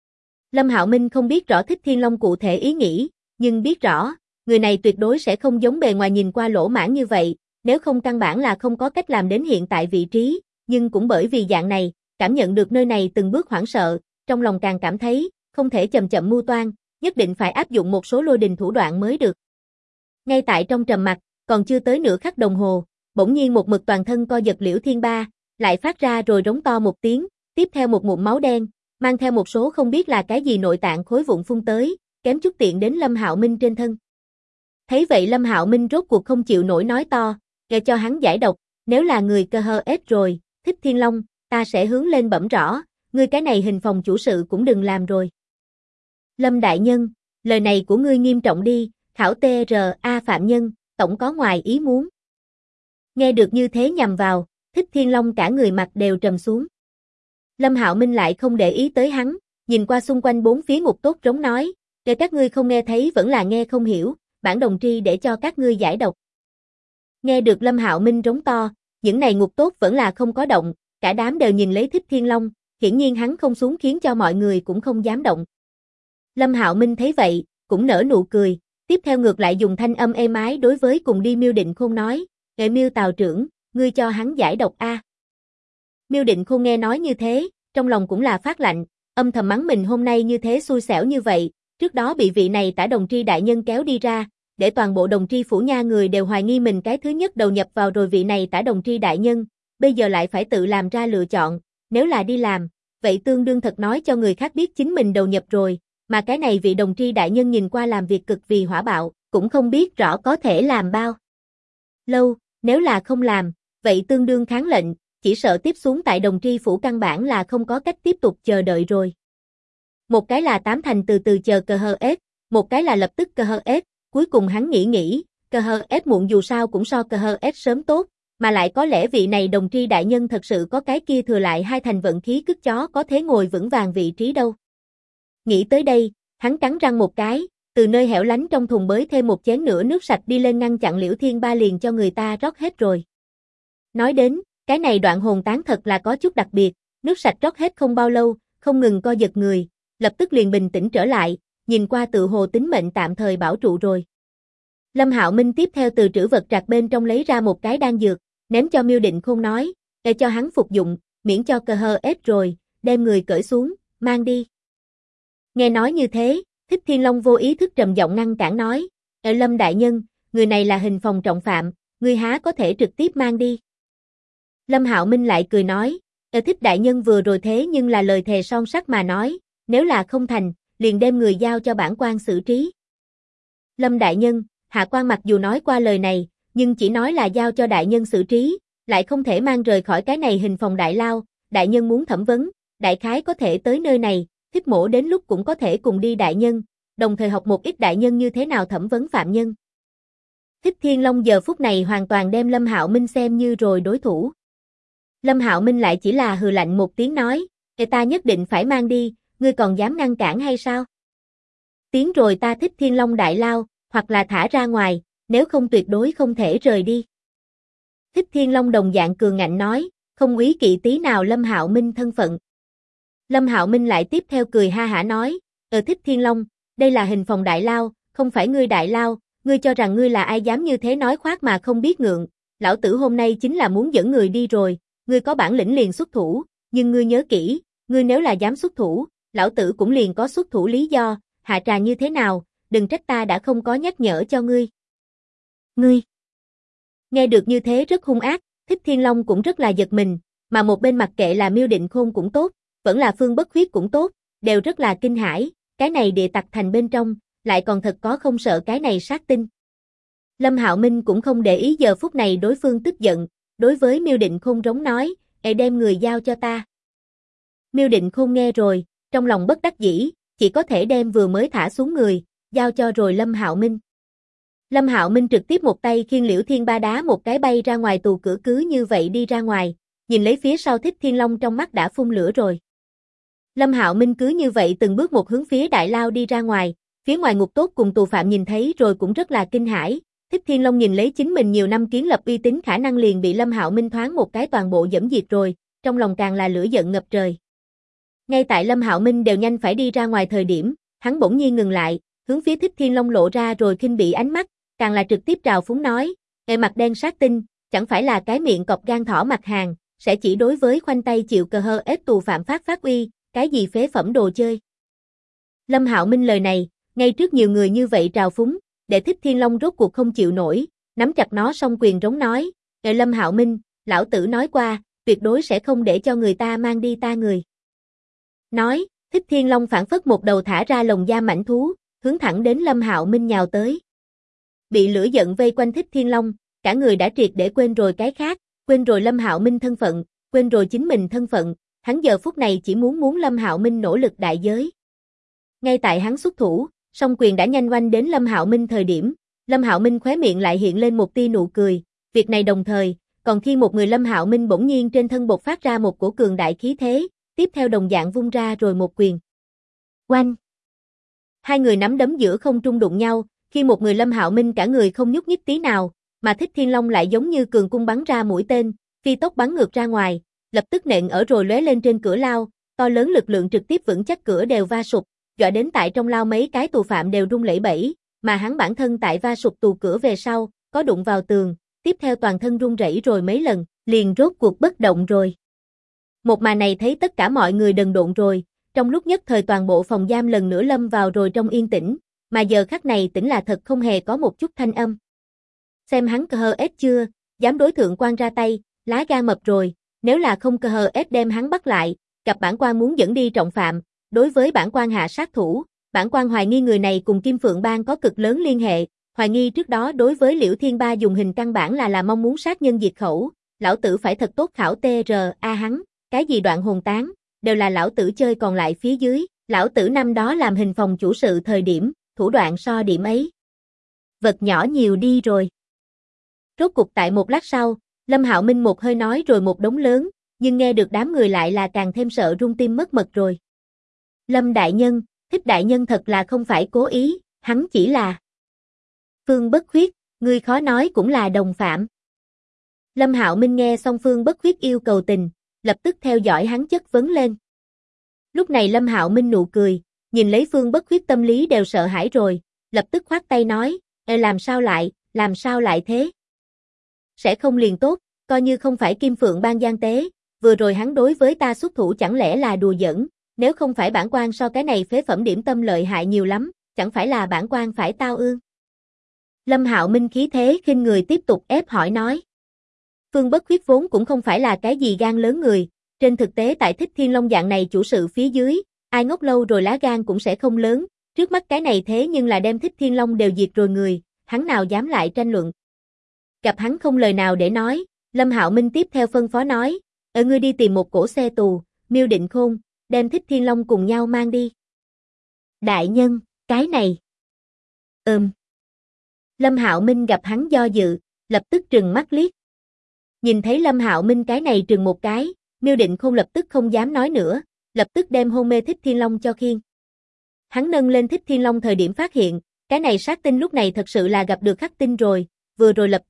Lâm Hạo Minh không biết rõ Thích Thiên Long cụ thể ý nghĩ, nhưng biết rõ, người này tuyệt đối sẽ không giống bề ngoài nhìn qua lỗ mãn như vậy, nếu không căn bản là không có cách làm đến hiện tại vị trí, nhưng cũng bởi vì dạng này, cảm nhận được nơi này từng bước hoảng sợ, trong lòng càng cảm thấy, không thể chậm chậm mưu toan, nhất định phải áp dụng một số lôi đình thủ đoạn mới được. Ngay tại trong trầm mặc, còn chưa tới nửa khắc đồng hồ, bỗng nhiên một mực toàn thân co giật Liễu Thiên Ba, lại phát ra rồi rống to một tiếng, tiếp theo một ngụm máu đen, mang theo một số không biết là cái gì nội tạng khối vụn phun tới, kém chút tiện đến Lâm Hạo Minh trên thân. Thấy vậy Lâm Hạo Minh rốt cuộc không chịu nổi nói to, kể cho hắn giải độc, nếu là người cơ hơ ết rồi, Thích Thiên Long, ta sẽ hướng lên bẩm rõ, ngươi cái này hình phòng chủ sự cũng đừng làm rồi. Lâm đại nhân, lời này của ngươi nghiêm trọng đi, khảo TRA phạm nhân, tổng có ngoài ý muốn. Nghe được như thế nhằm vào, Thích Thiên Long cả người mặt đều trầm xuống. Lâm Hạo Minh lại không để ý tới hắn, nhìn qua xung quanh bốn phía ngục tốt rống nói, để các ngươi không nghe thấy vẫn là nghe không hiểu, bản đồng tri để cho các ngươi giải độc. Nghe được Lâm Hạo Minh rống to, những này ngục tốt vẫn là không có động, cả đám đều nhìn lấy Thích Thiên Long, hiển nhiên hắn không xuống khiến cho mọi người cũng không dám động. Lâm Hạo Minh thấy vậy, cũng nở nụ cười, tiếp theo ngược lại dùng thanh âm êm ái đối với cùng đi Miêu Định Khôn nói, "Nghệ Miêu Tào trưởng, ngươi cho hắn giải độc a." Miêu Định Khôn nghe nói như thế, trong lòng cũng là phát lạnh, âm thầm mắng mình hôm nay như thế xui xẻo như vậy, trước đó bị vị này Tả Đồng Tri đại nhân kéo đi ra, để toàn bộ Đồng Tri phủ nha người đều hoài nghi mình cái thứ nhất đầu nhập vào rồi vị này Tả Đồng Tri đại nhân, bây giờ lại phải tự làm ra lựa chọn, nếu là đi làm, vậy tương đương thật nói cho người khác biết chính mình đầu nhập rồi, mà cái này vị Đồng Tri đại nhân nhìn qua làm việc cực vì hỏa bạo, cũng không biết rõ có thể làm bao lâu, nếu là không làm, vậy tương đương kháng lệnh, chỉ sợ tiếp xuống tại Đồng Tri phủ căn bản là không có cách tiếp tục chờ đợi rồi. Một cái là tám thành từ từ chờ cơ hơ ết, một cái là lập tức cơ hơ ết, cuối cùng hắn nghĩ, cơ hơ ết muộn dù sao cũng so cơ hơ ết sớm tốt, mà lại có lẽ vị này Đồng Tri đại nhân thật sự có cái kia thừa lại hai thành vận khí cứt chó có thế ngồi vững vàng vị trí đâu. Nghĩ tới đây, hắn cắn răng một cái, từ nơi hẻo lánh trong thùng bới thêm một chén nữa nước sạch đi lên ngăn chặn Liễu Thiên Ba liền cho người ta rót hết rồi. Nói đến, cái này đoạn hồn tán thật là có chút đặc biệt, nước sạch rót hết không bao lâu, không ngừng co giật người, lập tức liền bình tĩnh trở lại, nhìn qua tự hồ tính mệnh tạm thời bảo trụ rồi. Lâm Hạo Minh tiếp theo từ trữ vật trạc bên trong lấy ra một cái đan dược, ném cho Miêu Định Khôn nói, để cho hắn phục dụng, miễn cho cơ hơ ết rồi, đem người cởi xuống, mang đi. Nghe nói như thế, Thích Thiên Long vô ý thức trầm giọng ngăn cản nói, Lâm đại nhân, người này là hình phòng trọng phạm, ngươi há có thể trực tiếp mang đi. Lâm Hạo Minh lại cười nói, Thích đại nhân vừa rồi thế nhưng là lời thề son sắt mà nói, nếu là không thành, liền đem người giao cho bản quan xử trí. Lâm đại nhân, hạ quan mặc dù nói qua lời này, nhưng chỉ nói là giao cho đại nhân xử trí, lại không thể mang rời khỏi cái này hình phòng đại lao, đại nhân muốn thẩm vấn, đại khái có thể tới nơi này, Thích mổ đến lúc cũng có thể cùng đi đại nhân, đồng thời học một ít đại nhân như thế nào thẩm vấn phạm nhân. Thích Thiên Long giờ phút này hoàn toàn đem Lâm Hạo Minh xem như rồi đối thủ. Lâm Hạo Minh lại chỉ là hừ lạnh một tiếng nói, ta nhất định phải mang đi, ngươi còn dám ngăn cản hay sao? Tiếng rồi ta Thích Thiên Long đại lao, hoặc là thả ra ngoài, nếu không tuyệt đối không thể rời đi. Thích Thiên Long đồng dạng cường ngạnh nói, không úy kỵ tí nào Lâm Hạo Minh thân phận. Lâm Hạo Minh lại tiếp theo cười ha hả nói, Thích Thiên Long, đây là hình phòng đại lao, không phải ngươi đại lao, ngươi cho rằng ngươi là ai dám như thế nói khoác mà không biết ngượng, lão tử hôm nay chính là muốn dẫn người đi rồi, ngươi có bản lĩnh liền xuất thủ, nhưng ngươi nhớ kỹ, ngươi nếu là dám xuất thủ, lão tử cũng liền có xuất thủ lý do, hạ trà như thế nào, đừng trách ta đã không có nhắc nhở cho ngươi. Ngươi nghe được như thế rất hung ác, Thích Thiên Long cũng rất là giật mình, mà một bên mặc kệ là Miêu Định Khôn cũng tốt, vẫn là Phương Bất Khuyết cũng tốt, đều rất là kinh hãi, cái này địa tặc thành bên trong, lại còn thật có không sợ cái này sát tinh. Lâm Hạo Minh cũng không để ý giờ phút này đối phương tức giận, đối với Miêu Định Khôn rống nói, đem người giao cho ta. Miêu Định Khôn nghe rồi, trong lòng bất đắc dĩ, chỉ có thể đem vừa mới thả xuống người, giao cho rồi Lâm Hạo Minh. Lâm Hạo Minh trực tiếp một tay khiêng Liễu Thiên Ba đá một cái bay ra ngoài tù cửa cứ như vậy đi ra ngoài, nhìn lấy phía sau Thích Thiên Long trong mắt đã phun lửa rồi. Lâm Hạo Minh cứ như vậy từng bước một hướng phía đại lao đi ra ngoài, phía ngoài ngục tốt cùng tù phạm nhìn thấy rồi cũng rất là kinh hãi. Thích Thiên Long nhìn lấy chính mình nhiều năm kiến lập uy tín khả năng liền bị Lâm Hạo Minh thoáng một cái toàn bộ dẫm diệt rồi, trong lòng càng là lửa giận ngập trời. Ngay tại Lâm Hạo Minh đều nhanh phải đi ra ngoài thời điểm, hắn bỗng nhiên ngừng lại, hướng phía Thích Thiên Long lộ ra rồi khinh bỉ ánh mắt, càng là trực tiếp trào phúng nói, mặt đen sát tinh, chẳng phải là cái miệng cọp gan thỏ mặt hàng, sẽ chỉ đối với khoanh tay chịu cờ hơ ết tù phạm phát uy, cái gì phế phẩm đồ chơi. Lâm Hạo Minh lời này, ngay trước nhiều người như vậy trào phúng, để Thích Thiên Long rốt cuộc không chịu nổi, nắm chặt nó song quyền rống nói, Lâm Hạo Minh, lão tử nói qua, tuyệt đối sẽ không để cho người ta mang đi ta người. Nói, Thích Thiên Long phản phất một đầu thả ra lồng da mãnh thú, hướng thẳng đến Lâm Hạo Minh nhào tới. Bị lửa giận vây quanh Thích Thiên Long, cả người đã triệt để quên rồi cái khác, quên rồi Lâm Hạo Minh thân phận, quên rồi chính mình thân phận, hắn giờ phút này chỉ muốn Lâm Hạo Minh nỗ lực đại giới. Ngay tại hắn xuất thủ, song quyền đã nhanh oanh đến Lâm Hạo Minh thời điểm, Lâm Hạo Minh khóe miệng lại hiện lên một tia nụ cười, việc này đồng thời, còn khi một người Lâm Hạo Minh bỗng nhiên trên thân bộc phát ra một cổ cường đại khí thế, tiếp theo đồng dạng vung ra rồi một quyền. Oanh! Hai người nắm đấm giữa không trung đụng nhau, khi một người Lâm Hạo Minh cả người không nhúc nhích tí nào, mà Thích Thiên Long lại giống như cường cung bắn ra mũi tên, phi tốc bắn ngược ra ngoài, lập tức nện ở rồi lóe lên trên cửa lao, to lớn lực lượng trực tiếp vững chắc cửa đều va sụp, dọa đến tại trong lao mấy cái tù phạm đều rung lẩy bẩy, mà hắn bản thân tại va sụp tù cửa về sau, có đụng vào tường, tiếp theo toàn thân run rẩy rồi mấy lần, liền rốt cuộc bất động rồi. Một màn này thấy tất cả mọi người đần độn rồi, trong lúc nhất thời toàn bộ phòng giam lần nữa lâm vào rồi trong yên tĩnh, mà giờ khắc này tĩnh là thật không hề có một chút thanh âm. Xem hắn cờ hờ ết chưa, dám đối thượng quan ra tay, lá gan mập rồi, nếu là không cờ hờ ết đem hắn bắt lại, gặp bản quan muốn dẫn đi trọng phạm, đối với bản quan hạ sát thủ, bản quan hoài nghi người này cùng Kim Phượng Bang có cực lớn liên hệ, hoài nghi trước đó đối với Liễu Thiên Ba dùng hình căn bản là mong muốn sát nhân diệt khẩu, lão tử phải thật tốt khảo TRA hắn, cái gì đoạn hồn tán, đều là lão tử chơi còn lại phía dưới, lão tử năm đó làm hình phòng chủ sự thời điểm, thủ đoạn so điểm ấy. Vật nhỏ nhiều đi rồi. Rốt cục tại một lát sau, Lâm Hạo Minh một hơi nói rồi một đống lớn, nhưng nghe được đám người lại là càng thêm sợ run tim mất mật rồi. Lâm đại nhân, Thích đại nhân thật là không phải cố ý, hắn chỉ là... Phương Bất Khuyết, ngươi khó nói cũng là đồng phạm. Lâm Hạo Minh nghe xong Phương Bất Khuyết yêu cầu tình, lập tức theo dõi hắn chất vấn lên. Lúc này Lâm Hạo Minh nụ cười, nhìn lấy Phương Bất Khuyết tâm lý đều sợ hãi rồi, lập tức khoát tay nói, làm sao lại thế? Sẽ không liền tốt, coi như không phải Kim Phượng Bang gian tế, vừa rồi hắn đối với ta xuất thủ chẳng lẽ là đùa giỡn, nếu không phải bản quan so cái này phế phẩm điểm tâm lợi hại nhiều lắm, chẳng phải là bản quan phải tao ương. Lâm Hạo Minh khí thế khinh người tiếp tục ép hỏi nói. Phương Bất Khuyết vốn cũng không phải là cái gì gan lớn người, trên thực tế tại Thích Thiên Long dạng này chủ sự phía dưới, ai ngốc lâu rồi lá gan cũng sẽ không lớn, trước mắt cái này thế nhưng là đem Thích Thiên Long đều diệt rồi người, hắn nào dám lại tranh luận. Gặp hắn không lời nào để nói, Lâm Hạo Minh tiếp theo phân phó nói, ngươi đi tìm một cỗ xe tù, Miêu Định Khôn, đem Thích Thiên Long cùng nhau mang đi. Đại nhân, cái này. Lâm Hạo Minh gặp hắn do dự, lập tức trừng mắt liếc. Nhìn thấy Lâm Hạo Minh cái này trừng một cái, Miêu Định Khôn lập tức không dám nói nữa, lập tức đem hôn mê Thích Thiên Long cho khiêng. Hắn nâng lên Thích Thiên Long thời điểm phát hiện, cái này sát tinh lúc này thật sự là gặp được khắc tinh rồi, vừa rồi lập tức,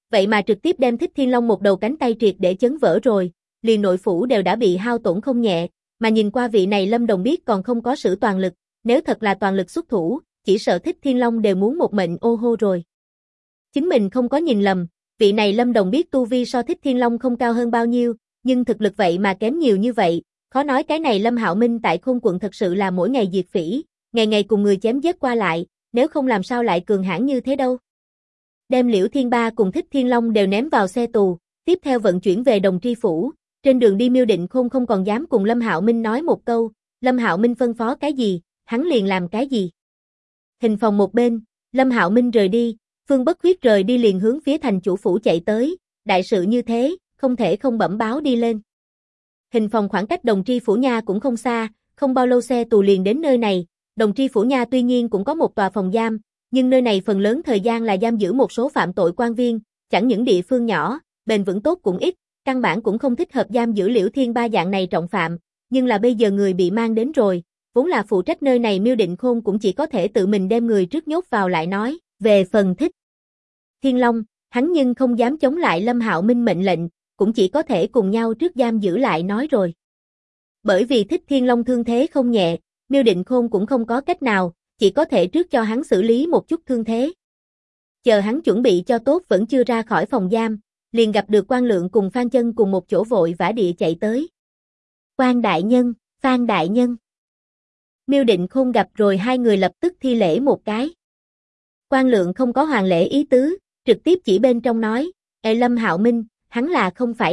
vậy mà trực tiếp đem Thích Thiên Long một đầu cánh tay triệt để chấn vỡ rồi, liền nội phủ đều đã bị hao tổn không nhẹ, mà nhìn qua vị này Lâm Đồng biết còn không có sử toàn lực, nếu thật là toàn lực xuất thủ, chỉ sợ Thích Thiên Long đều muốn một mệnh ô hô rồi. Chính mình không có nhìn lầm, vị này Lâm Đồng biết tu vi so Thích Thiên Long không cao hơn bao nhiêu, nhưng thực lực vậy mà kém nhiều như vậy, khó nói cái này Lâm Hạo Minh tại Khôn quận thật sự là mỗi ngày diệt phỉ, ngày ngày cùng người chém giết qua lại, nếu không làm sao lại cường hãn như thế đâu. Đem Liễu Thiên Ba cùng Thích Thiên Long đều ném vào xe tù, tiếp theo vận chuyển về Đồng Tri phủ, trên đường đi Miêu Định Khôn không còn dám cùng Lâm Hạo Minh nói một câu, Lâm Hạo Minh phân phó cái gì, hắn liền làm cái gì. Hình phòng một bên, Lâm Hạo Minh rời đi, Phương Bất Khuyết rời đi liền hướng phía thành chủ phủ chạy tới, đại sự như thế, không thể không bẩm báo đi lên. Hình phòng khoảng cách Đồng Tri phủ nha cũng không xa, không bao lâu xe tù liền đến nơi này, Đồng Tri phủ nha tuy nhiên cũng có một tòa phòng giam, nhưng nơi này phần lớn thời gian là giam giữ một số phạm tội quan viên, chẳng những địa phương nhỏ, bền vững tốt cũng ít, căn bản cũng không thích hợp giam giữ Liễu Thiên Ba dạng này trọng phạm, nhưng là bây giờ người bị mang đến rồi, vốn là phụ trách nơi này Miêu Định Khôn cũng chỉ có thể tự mình đem người trước nhốt vào lại nói, về phần Thích Thiên Long, hắn nhưng không dám chống lại Lâm Hạo Minh mệnh lệnh, cũng chỉ có thể cùng nhau trước giam giữ lại nói rồi. Bởi vì Thích Thiên Long thương thế không nhẹ, Miêu Định Khôn cũng không có cách nào, chỉ có thể trước cho hắn xử lý một chút thương thế. Chờ hắn chuẩn bị cho tốt vẫn chưa ra khỏi phòng giam, liền gặp được Quan Lượng cùng Phan Chân cùng một chỗ vội vã địa chạy tới. Quan đại nhân, Phan đại nhân. Miêu Định Khôn gặp rồi hai người lập tức thi lễ một cái. Quan Lượng không có hoàn lễ ý tứ, trực tiếp chỉ bên trong nói, Lâm Hạo Minh, hắn là không phải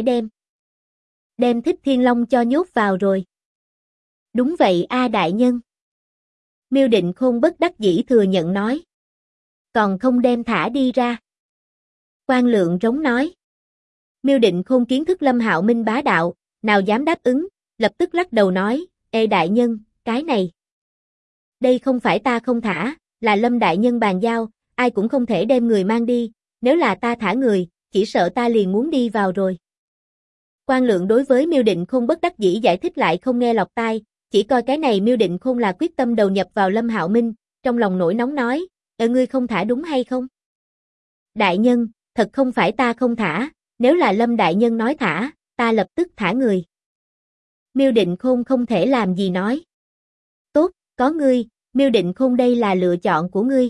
đem Thích Thiên Long cho nhốt vào rồi. Đúng vậy a đại nhân. Miêu Định Khôn bất đắc dĩ thừa nhận nói. Còn không đem thả đi ra. Quan Lượng rống nói. Miêu Định Khôn kiến thức Lâm Hạo Minh bá đạo, nào dám đáp ứng, lập tức lắc đầu nói, Ê đại nhân, cái này. Đây không phải ta không thả, là Lâm đại nhân bàn giao, ai cũng không thể đem người mang đi, nếu là ta thả người, chỉ sợ ta liền muốn đi vào rồi. Quan Lượng đối với Miêu Định Khôn bất đắc dĩ giải thích lại không nghe lọt tai, chỉ coi cái này Miêu Định Khôn là quyết tâm đầu nhập vào Lâm Hạo Minh, trong lòng nổi nóng nói, ngươi không thả đúng hay không? Đại nhân, thật không phải ta không thả, nếu là Lâm đại nhân nói thả, ta lập tức thả người. Miêu Định Khôn không thể làm gì nói. Tốt, có ngươi, Miêu Định Khôn đây là lựa chọn của ngươi.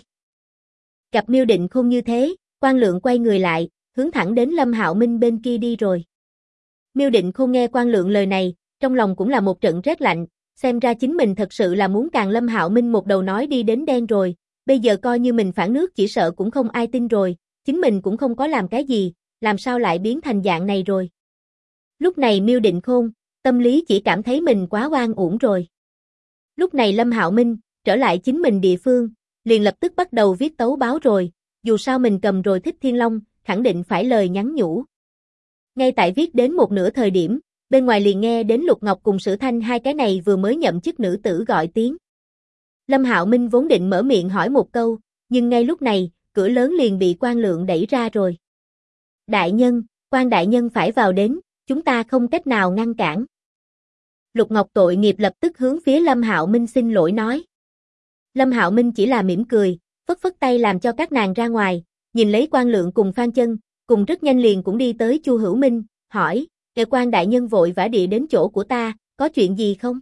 Gặp Miêu Định Khôn như thế, Quan Lượng quay người lại, hướng thẳng đến Lâm Hạo Minh bên kia đi rồi. Miêu Định Khôn nghe Quan Lượng lời này, trong lòng cũng là một trận rét lạnh, xem ra chính mình thật sự là muốn càng Lâm Hạo Minh một đầu nói đi đến đen rồi, bây giờ coi như mình phản nước chỉ sợ cũng không ai tin rồi, chính mình cũng không có làm cái gì, làm sao lại biến thành dạng này rồi. Lúc này Miêu Định Khôn, tâm lý chỉ cảm thấy mình quá oan uổng rồi. Lúc này Lâm Hạo Minh, trở lại chính mình địa phương, liền lập tức bắt đầu viết tấu báo rồi, dù sao mình cầm rồi Thích Thiên Long, khẳng định phải lời nhắn nhủ. Ngay tại viết đến một nửa thời điểm, bên ngoài liền nghe đến Lục Ngọc cùng Sử Thanh hai cái này vừa mới nhậm chức nữ tử gọi tiếng. Lâm Hạo Minh vốn định mở miệng hỏi một câu, nhưng ngay lúc này, cửa lớn liền bị Quan Lượng đẩy ra rồi. Đại nhân, Quan đại nhân phải vào đến, chúng ta không cách nào ngăn cản. Lục Ngọc tội nghiệp lập tức hướng phía Lâm Hạo Minh xin lỗi nói. Lâm Hạo Minh chỉ là mỉm cười, phất phất tay làm cho các nàng ra ngoài, nhìn lấy Quan Lượng cùng Phan Chân, cùng rất nhanh liền cũng đi tới Chu Hữu Minh, hỏi, Quan đại nhân vội vã địa đến chỗ của ta, có chuyện gì không?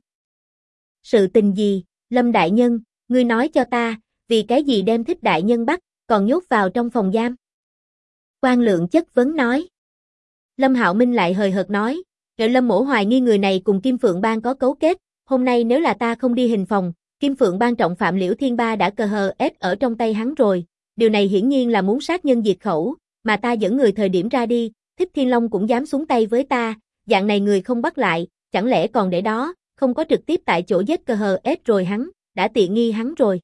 Sự tình gì, Lâm đại nhân, ngươi nói cho ta, vì cái gì đem Thích đại nhân bắt, còn nhốt vào trong phòng giam? Quan Lượng chất vấn nói. Lâm Hạo Minh lại hời hợt nói, Lâm mỗ hoài nghi người này cùng Kim Phượng Bang có cấu kết, hôm nay nếu là ta không đi hình phòng, Kim Phượng Bang trọng phạm Liễu Thiên Ba đã cờ hờ ép ở trong tay hắn rồi, điều này hiển nhiên là muốn sát nhân diệt khẩu, mà ta dẫn người thời điểm ra đi, Thích Thiên Long cũng dám xuống tay với ta, dạng này người không bắt lại, chẳng lẽ còn để đó, không có trực tiếp tại chỗ giết cờ hờ ép rồi hắn, đã tiện nghi hắn rồi.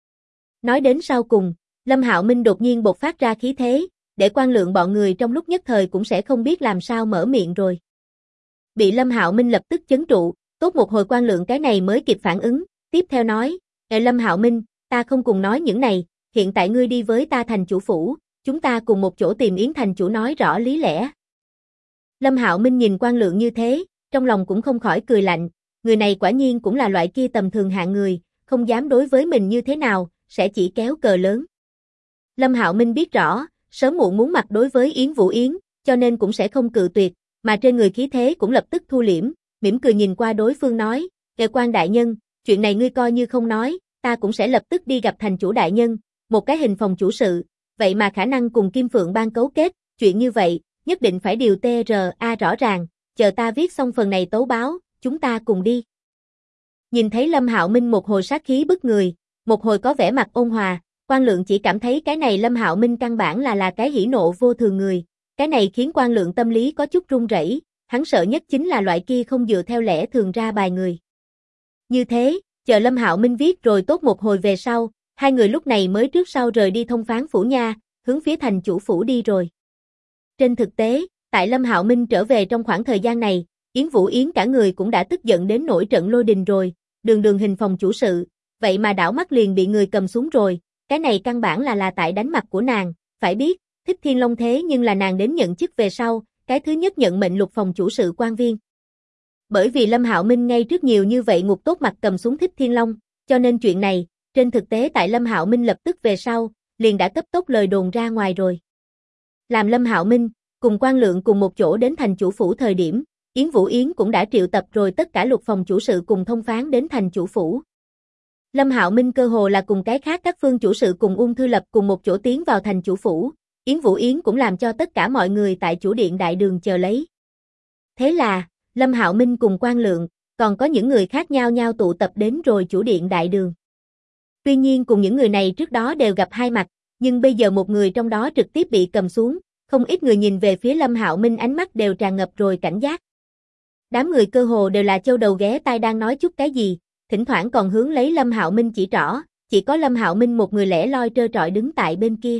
Nói đến sau cùng, Lâm Hạo Minh đột nhiên bộc phát ra khí thế, để Quan Lượng bọn người trong lúc nhất thời cũng sẽ không biết làm sao mở miệng rồi. Bị Lâm Hạo Minh lập tức chấn trụ, tốt một hồi Quan Lượng cái này mới kịp phản ứng, tiếp theo nói, Lâm Hạo Minh, ta không cùng nói những này, hiện tại ngươi đi với ta thành chủ phủ, chúng ta cùng một chỗ tìm Yến thành chủ nói rõ lý lẽ. Lâm Hạo Minh nhìn Quan Lượng như thế, trong lòng cũng không khỏi cười lạnh, người này quả nhiên cũng là loại kia tầm thường hạng người, không dám đối với mình như thế nào, sẽ chỉ kéo cờ lớn. Lâm Hạo Minh biết rõ, sớm muộn muốn mặt đối với Yến Vũ Yến, cho nên cũng sẽ không cự tuyệt, mà trên người khí thế cũng lập tức thu liễm, mỉm cười nhìn qua đối phương nói, Kệ quan đại nhân, chuyện này ngươi coi như không nói, ta cũng sẽ lập tức đi gặp thành chủ đại nhân, một cái hình phòng chủ sự, vậy mà khả năng cùng Kim Phượng Bang cấu kết, chuyện như vậy, nhất định phải điều TRA rõ ràng, chờ ta viết xong phần này tấu báo, chúng ta cùng đi. Nhìn thấy Lâm Hạo Minh một hồi sát khí bức người, một hồi có vẻ mặt ôn hòa, Quan Lượng chỉ cảm thấy cái này Lâm Hạo Minh căn bản là cái hỉ nộ vô thường người, cái này khiến Quan Lượng tâm lý có chút run rẩy, hắn sợ nhất chính là loại kia không dựa theo lẽ thường ra bài người. Như thế, chờ Lâm Hạo Minh viết rồi tốt một hồi về sau, hai người lúc này mới trước sau rời đi thông phán phủ nha, hướng phía thành chủ phủ đi rồi. Trên thực tế, tại Lâm Hạo Minh trở về trong khoảng thời gian này, Yến Vũ Yến cả người cũng đã tức giận đến nổi trận lôi đình rồi, đường hình phòng chủ sự, vậy mà đảo mắt liền bị người cầm xuống rồi, cái này căn bản là tại đánh mặt của nàng, phải biết, Thích Thiên Long thế nhưng là nàng đến nhận chức về sau, cái thứ nhất nhận mệnh lục phòng chủ sự quan viên. Bởi vì Lâm Hạo Minh ngay trước nhiều như vậy ngục tốt mặt cầm xuống Thích Thiên Long, cho nên chuyện này, trên thực tế tại Lâm Hạo Minh lập tức về sau, liền đã cấp tốc lời đồn ra ngoài rồi. Làm Lâm Hạo Minh, cùng Quan Lượng cùng một chỗ đến thành chủ phủ thời điểm, Yến Vũ Yến cũng đã triệu tập rồi tất cả lục phòng chủ sự cùng thông phán đến thành chủ phủ. Lâm Hạo Minh cơ hồ là cùng cái khác các phương chủ sự cùng Ung Thư Lập cùng một chỗ tiến vào thành chủ phủ, Yến Vũ Yến cũng làm cho tất cả mọi người tại chủ điện đại đường chờ lấy. Thế là, Lâm Hạo Minh cùng Quan Lượng, còn có những người khác nhau nhau tụ tập đến rồi chủ điện đại đường. Tuy nhiên cùng những người này trước đó đều gặp hai mặt, nhưng bây giờ một người trong đó trực tiếp bị cầm xuống, không ít người nhìn về phía Lâm Hạo Minh ánh mắt đều tràn ngập rồi cảnh giác. Đám người cơ hồ đều là châu đầu ghé tai đang nói chút cái gì, thỉnh thoảng còn hướng lấy Lâm Hạo Minh chỉ trỏ, chỉ có Lâm Hạo Minh một người lẻ loi trơ trọi đứng tại bên kia.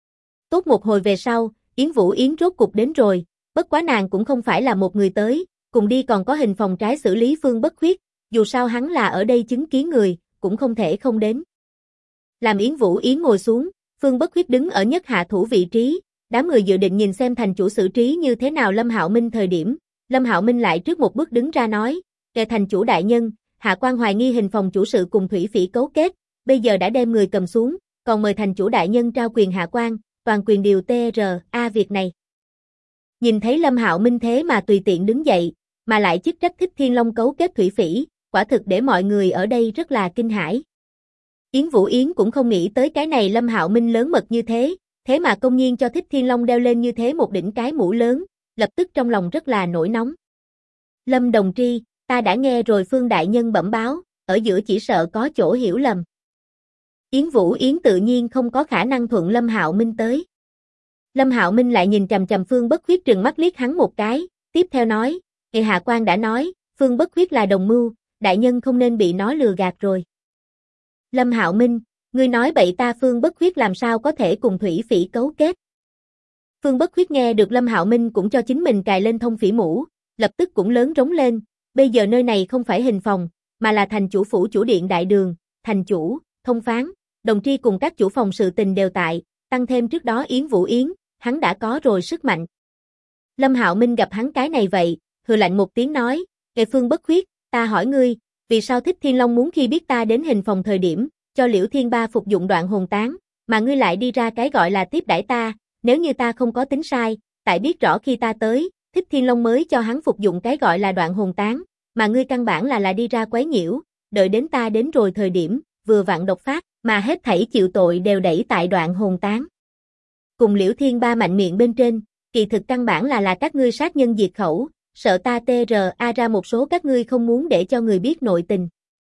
Tốt một hồi về sau, Yến Vũ Yến rốt cục đến rồi, bất quá nàng cũng không phải là một người tới, cùng đi còn có hình phòng trái xử lý Phương Bất Khuyết, dù sao hắn là ở đây chứng kiến người, cũng không thể không đến. Làm Yến Vũ Yến ngồi xuống, Phương Bất Khuyết đứng ở nhất hạ thủ vị trí, đám người dự định nhìn xem thành chủ xử trí như thế nào Lâm Hạo Minh thời điểm, Lâm Hạo Minh lại trước một bước đứng ra nói, kệ thành chủ đại nhân, hạ quan hoài nghi hình phòng chủ sự cùng thủy phỉ cấu kết, bây giờ đã đem người cầm xuống, còn mời thành chủ đại nhân trao quyền hạ quan, toàn quyền điều TRA việc này. Nhìn thấy Lâm Hạo Minh thế mà tùy tiện đứng dậy, mà lại chức trách Thích Thiên Long cấu kết thủy phỉ, quả thực để mọi người ở đây rất là kinh hãi. Yến Vũ Yến cũng không nghĩ tới cái này Lâm Hạo Minh lớn mật như thế mà công nhiên cho Thích Thiên Long đeo lên như thế một đỉnh cái mũ lớn, lập tức trong lòng rất là nổi nóng. Lâm đồng tri, ta đã nghe rồi Phương đại nhân bẩm báo, ở giữa chỉ sợ có chỗ hiểu lầm. Yến Vũ Yến tự nhiên không có khả năng thuận Lâm Hạo Minh tới. Lâm Hạo Minh lại nhìn trầm trầm Phương Bất Khuyết trừng mắt liếc hắn một cái, tiếp theo nói, Ngài hạ quan đã nói, Phương Bất Khuyết là đồng mưu, đại nhân không nên bị nó lừa gạt rồi. Lâm Hạo Minh, ngươi nói bậy ta Phương Bất Khuyết làm sao có thể cùng thủy phỉ cấu kết. Phương Bất Khuyết nghe được Lâm Hạo Minh cũng cho chính mình cài lên thông phỉ mũ, lập tức cũng lớn rống lên, bây giờ nơi này không phải hình phòng, mà là thành chủ phủ chủ điện đại đường, thành chủ, thông phán, đồng tri cùng các chủ phòng sự tình đều tại, tăng thêm trước đó Yến Vũ Yến, hắn đã có rồi sức mạnh. Lâm Hạo Minh gặp hắn cái này vậy, hừ lạnh một tiếng nói, Ngài Phương Bất Khuyết, ta hỏi ngươi, vì sao Thích Thiên Long muốn khi biết ta đến hình phòng thời điểm, cho Liễu Thiên Ba phục dụng đoạn hồn tán, mà ngươi lại đi ra cái gọi là tiếp đãi ta, nếu như ta không có tính sai, tại biết rõ khi ta tới, Thích Thiên Long mới cho hắn phục dụng cái gọi là đoạn hồn tán, mà ngươi căn bản là đi ra quấy nhiễu, đợi đến ta đến rồi thời điểm, vừa vặn độc phát, mà hết thảy chịu tội đều đẩy tại đoạn hồn tán. Cùng Liễu Thiên Ba mạnh miệng bên trên, kỳ thực căn bản là các ngươi sát nhân diệt khẩu, sợ ta TRA ra một số các ngươi không muốn để cho người biết nội tình.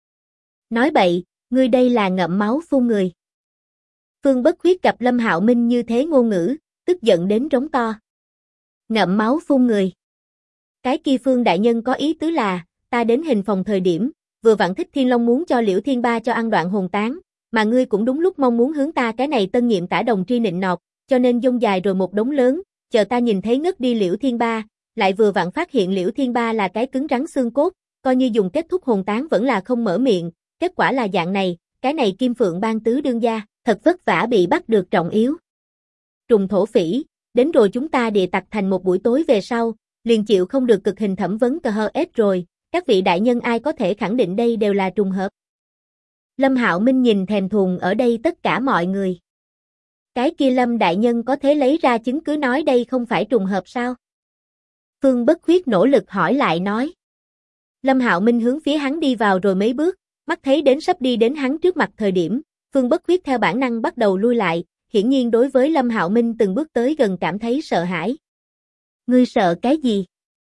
Nói bậy, ngươi đây là ngậm máu phun người. Phương Bất Khuyết gặp Lâm Hạo Minh như thế ngôn ngữ, tức giận đến rống to. Ngậm máu phun người. Cái kia Phương đại nhân có ý tứ là, ta đến hình phòng thời điểm, vừa vặn Thích Thiên Long muốn cho Liễu Thiên Ba cho ăn đoạn hồn tán, mà ngươi cũng đúng lúc mong muốn hướng ta cái này tân nhiệm tả đồng tri nịnh nọt, cho nên dông dài rồi một đống lớn, chờ ta nhìn thấy ngất đi Liễu Thiên Ba, lại vừa vặn phát hiện Liễu Thiên Ba là cái cứng rắn xương cốt, coi như dùng kết thúc hồn tán vẫn là không mở miệng, kết quả là dạng này, cái này Kim Phượng Bang tứ đương gia, thật vất vả bị bắt được trọng yếu. Trùng thổ phỉ, đến rồi chúng ta địa tặc thành một buổi tối về sau, liền chịu không được cực hình thẩm vấn CHS rồi, các vị đại nhân ai có thể khẳng định đây đều là trùng hợp. Lâm Hạo Minh nhìn thèm thuồng ở đây tất cả mọi người. Cái kia Lâm đại nhân có thể lấy ra chứng cứ nói đây không phải trùng hợp sao? Phương Bất Khuyết nỗ lực hỏi lại nói. Lâm Hạo Minh hướng phía hắn đi vào rồi mấy bước, mắt thấy đến sắp đi đến hắn trước mặt thời điểm, Phương Bất Khuyết theo bản năng bắt đầu lui lại, hiển nhiên đối với Lâm Hạo Minh từng bước tới gần cảm thấy sợ hãi. Ngươi sợ cái gì?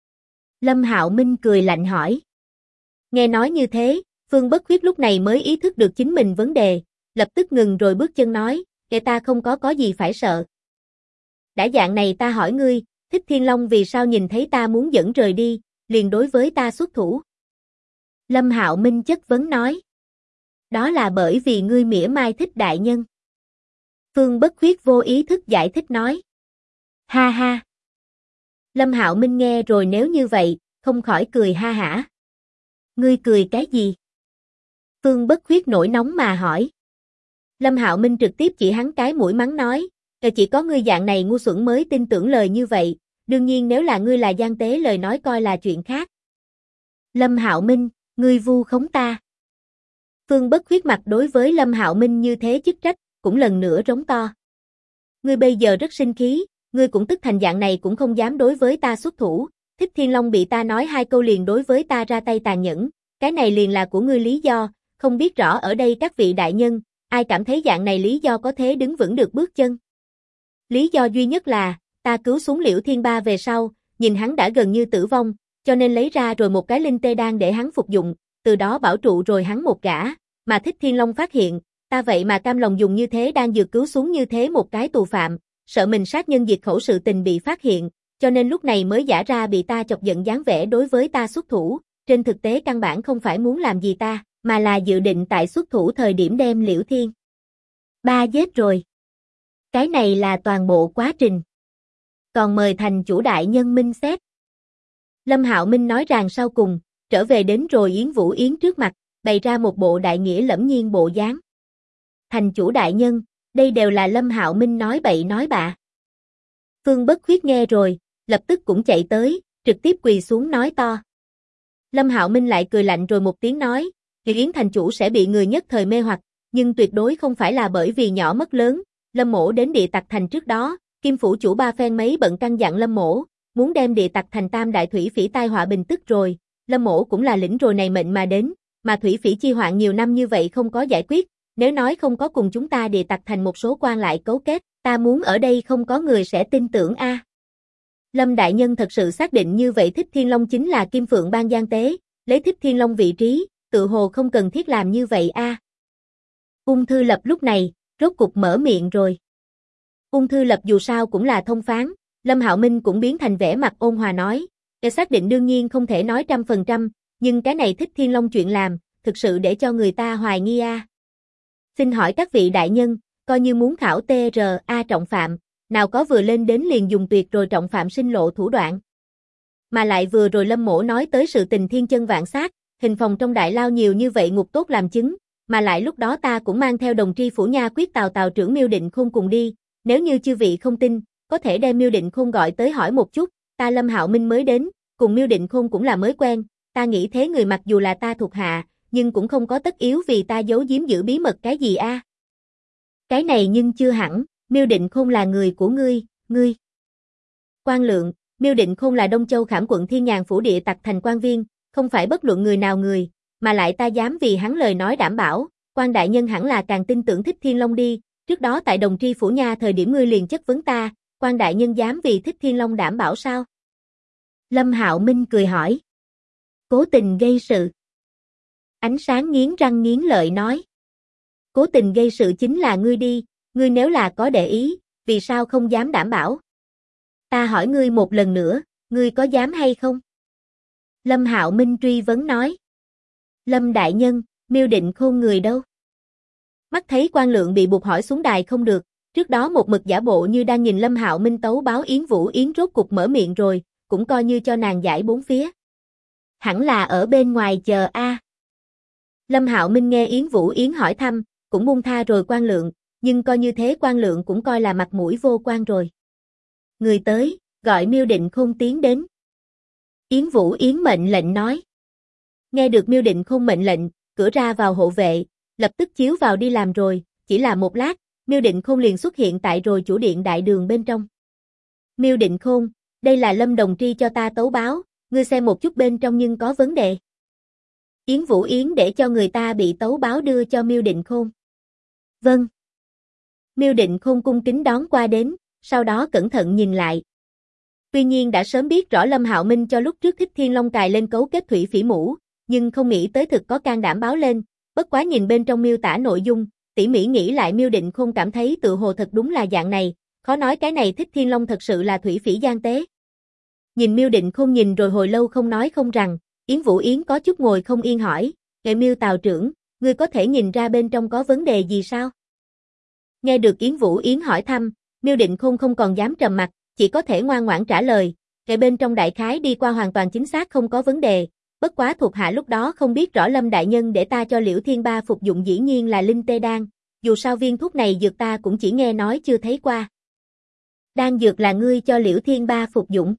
Lâm Hạo Minh cười lạnh hỏi. Nghe nói như thế, Phương Bất Khuyết lúc này mới ý thức được chính mình vấn đề, lập tức ngừng rồi bước chân nói, kệ ta không có gì phải sợ. Đã dạng này ta hỏi ngươi, Thích Thiên Long vì sao nhìn thấy ta muốn dẫn rời đi, liền đối với ta xuất thủ? Lâm Hạo Minh chất vấn nói. Đó là bởi vì ngươi mỉa mai Thích đại nhân. Phương Bất Khuyết vô ý thức giải thích nói. Ha ha. Lâm Hạo Minh nghe rồi nếu như vậy, không khỏi cười ha hả. Ngươi cười cái gì? Phương Bất Khuyết nổi nóng mà hỏi. Lâm Hạo Minh trực tiếp chỉ hắn cái mũi mắng nói, chỉ có ngươi dạng này ngu xuẩn mới tin tưởng lời như vậy, đương nhiên nếu là ngươi là gian tế lời nói coi là chuyện khác. Lâm Hạo Minh, ngươi vu khống ta. Phương Bất Khuyết mặt đối với Lâm Hạo Minh như thế chức trách, cũng lần nữa rống to. Ngươi bây giờ rất sinh khí, ngươi cũng tức thành dạng này cũng không dám đối với ta xuất thủ, Thích Thiên Long bị ta nói 2 câu liền đối với ta ra tay tàn nhẫn, cái này liền là của ngươi lý do, không biết rõ ở đây các vị đại nhân, ai cảm thấy dạng này lý do có thể đứng vững được bước chân. Lý do duy nhất là, ta cứu xuống Liễu Thiên Ba về sau, nhìn hắn đã gần như tử vong, cho nên lấy ra rồi một cái linh tê đan để hắn phục dụng, từ đó bảo trụ rồi hắn một gã, mà Thích Thiên Long phát hiện, ta vậy mà cam lòng dùng như thế đang dược cứu xuống như thế một cái tù phạm, sợ mình sát nhân diệt khẩu sự tình bị phát hiện, cho nên lúc này mới giả ra bị ta chọc giận dáng vẻ đối với ta xuất thủ, trên thực tế căn bản không phải muốn làm gì ta, mà là dự định tại xuất thủ thời điểm đem Liễu Thiên Ba giết rồi. Cái này là toàn bộ quá trình. Còn mời thành chủ đại nhân minh xét. Lâm Hạo Minh nói rằng sau cùng, trở về đến rồi Yến Vũ Yến trước mặt, bày ra một bộ đại nghĩa lẫm nhiên bộ dáng. Thành chủ đại nhân, đây đều là Lâm Hạo Minh nói bậy nói bạ. Phương Bất Khuyết nghe rồi, lập tức cũng chạy tới, trực tiếp quỳ xuống nói to. Lâm Hạo Minh lại cười lạnh rồi một tiếng nói, Yến thành chủ sẽ bị người nhất thời mê hoặc, nhưng tuyệt đối không phải là bởi vì nhỏ mất lớn. Lâm Mỗ đến Địa Tặc Thành trước đó, Kim phủ chủ ba phen mấy bận căn dặn Lâm Mỗ, muốn đem Địa Tặc Thành tam đại thủy phỉ tai họa bình tức rồi, Lâm Mỗ cũng là lĩnh rồi này mệnh mà đến, mà thủy phỉ chi hoạn nhiều năm như vậy không có giải quyết, nếu nói không có cùng chúng ta Địa Tặc Thành một số quan lại cấu kết, ta muốn ở đây không có người sẽ tin tưởng a. Lâm đại nhân thật sự xác định như vậy Thích Thiên Long chính là Kim Phượng Bang gian tế, lấy Thích Thiên Long vị trí, tự hồ không cần thiết làm như vậy a. Ung Thư Lập lúc này, rốt cục mở miệng rồi. Ung Thư Lập dù sao cũng là thông phán, Lâm Hạo Minh cũng biến thành vẻ mặt ôn hòa nói, để xác định đương nhiên không thể nói 100%, nhưng cái này Thích Thiên Long chuyện làm, thực sự để cho người ta hoài nghi a. Xin hỏi các vị đại nhân, coi như muốn khảo TRA trọng phạm, nào có vừa lên đến liền dùng tuyệt rồi trọng phạm sinh lộ thủ đoạn. Mà lại vừa rồi Lâm Mỗ nói tới sự tình thiên chân vạn sát, hình phòng trong đại lao nhiều như vậy ngục tốt làm chứng, mà lại lúc đó ta cũng mang theo đồng tri phủ nha quyết Tào trưởng Miêu Định Khôn cùng đi, nếu như chư vị không tin, có thể đem Miêu Định Khôn gọi tới hỏi một chút, ta Lâm Hạo Minh mới đến, cùng Miêu Định Khôn cũng là mới quen, ta nghĩ thế người mặc dù là ta thuộc hạ, nhưng cũng không có tất yếu vì ta giấu giếm giữ bí mật cái gì a. Cái này nhưng chưa hẳn, Miêu Định Khôn là người của ngươi. Quan Lượng, Miêu Định Khôn là Đông Châu Khảm quận Thiên Nhàn phủ Địa Tặc Thành quan viên, không phải bất luận người nào người, mà lại ta dám vì hắn lời nói đảm bảo, quan đại nhân hẳn là càng tin tưởng Thích Thiên Long đi, trước đó tại Đồng Tri phủ nha thời điểm ngươi liền chất vấn ta, quan đại nhân dám vì Thích Thiên Long đảm bảo sao? Lâm Hạo Minh cười hỏi. Cố tình gây sự. Ánh Sáng nghiến răng nghiến lợi nói. Cố tình gây sự chính là ngươi đi, ngươi nếu là có để ý, vì sao không dám đảm bảo? Ta hỏi ngươi một lần nữa, ngươi có dám hay không? Lâm Hạo Minh truy vấn nói. Lâm đại nhân, Miêu Định Khôn người đâu? Mắt thấy Quan Lượng bị buộc hỏi xuống đài không được, trước đó một mực giả bộ như đang nhìn Lâm Hạo Minh tấu báo Yến Vũ Yến rốt cục mở miệng rồi, cũng coi như cho nàng giải bốn phía. Hẳn là ở bên ngoài chờ a. Lâm Hạo Minh nghe Yến Vũ Yến hỏi thăm, cũng buông tha rồi Quan Lượng, nhưng coi như thế Quan Lượng cũng coi là mặt mũi vô quan rồi. Người tới, gọi Miêu Định Khôn tiến đến. Yến Vũ Yến mệnh lệnh nói. Nghe được Miêu Định Khôn mệnh lệnh, cửa ra vào hộ vệ, lập tức chiếu vào đi làm rồi, chỉ là một lát, Miêu Định Khôn liền xuất hiện tại rồi chủ điện đại đường bên trong. Miêu Định Khôn, đây là Lâm Đồng Tri cho ta tấu báo, ngươi xem một chút bên trong nhưng có vấn đề. Yến Vũ Yến để cho người ta bị tấu báo đưa cho Miêu Định Khôn. Vâng. Miêu Định Khôn cung kính đón qua đến, sau đó cẩn thận nhìn lại. Tuy nhiên đã sớm biết rõ Lâm Hạo Minh cho lúc trước Thích Thiên Long cài lên cấu kết thủy phỉ mũ, nhưng không nghĩ tới thực có can đảm báo lên, bất quá nhìn bên trong miêu tả nội dung, tỉ mỉ nghĩ lại Miêu Định Khôn cảm thấy tự hồ thật đúng là dạng này, khó nói cái này Thích Thiên Long thật sự là thủy phỉ gian tế. Nhìn Miêu Định Khôn nhìn rồi hồi lâu không nói không rằng, Yến Vũ Yến có chút ngồi không yên hỏi, "Ngài Miêu Tào trưởng, ngươi có thể nhìn ra bên trong có vấn đề gì sao?" Nghe được Yến Vũ Yến hỏi thăm, Miêu Định Khôn không còn dám trầm mặc, chỉ có thể ngoan ngoãn trả lời, "Cái bên trong đại khái đi qua hoàn toàn chính xác không có vấn đề, bất quá thuộc hạ lúc đó không biết rõ Lâm đại nhân để ta cho Liễu Thiên Ba phục dụng dĩ nhiên là linh tê đan, dù sao viên thuốc này dược ta cũng chỉ nghe nói chưa thấy qua." "Đan dược là ngươi cho Liễu Thiên Ba phục dụng?"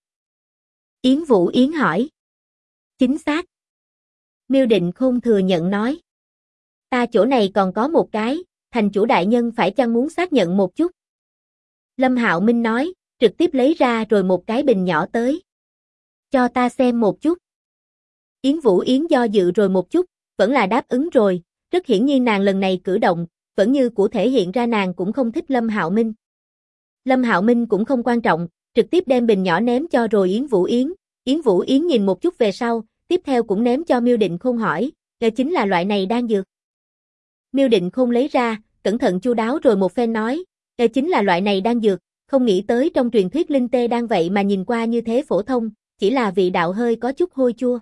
Yến Vũ Yến hỏi. "Chính xác." Miêu Định Khôn thừa nhận nói. "Ta chỗ này còn có một cái, thành chủ đại nhân phải chăng muốn xác nhận một chút?" Lâm Hạo Minh nói, trực tiếp lấy ra rồi một cái bình nhỏ tới. "Cho ta xem một chút." Yến Vũ Yến do dự rồi một chút, vẫn là đáp ứng rồi, rất hiển nhiên nàng lần này cử động, vẫn như của thể hiện ra nàng cũng không thích Lâm Hạo Minh. Lâm Hạo Minh cũng không quan trọng, trực tiếp đem bình nhỏ ném cho rồi Yến Vũ Yến. Yến Vũ Yến nhìn một chút về sau, tiếp theo cũng ném cho Miêu Định Khôn hỏi, "Đây chính là loại này đan dược?" Miêu Định Khôn lấy ra, cẩn thận chu đáo rồi một phen nói, "Đây chính là loại này đan dược, không nghĩ tới trong truyền thuyết linh tê đan vậy mà nhìn qua như thế phổ thông, chỉ là vị đạo hơi có chút hôi chua."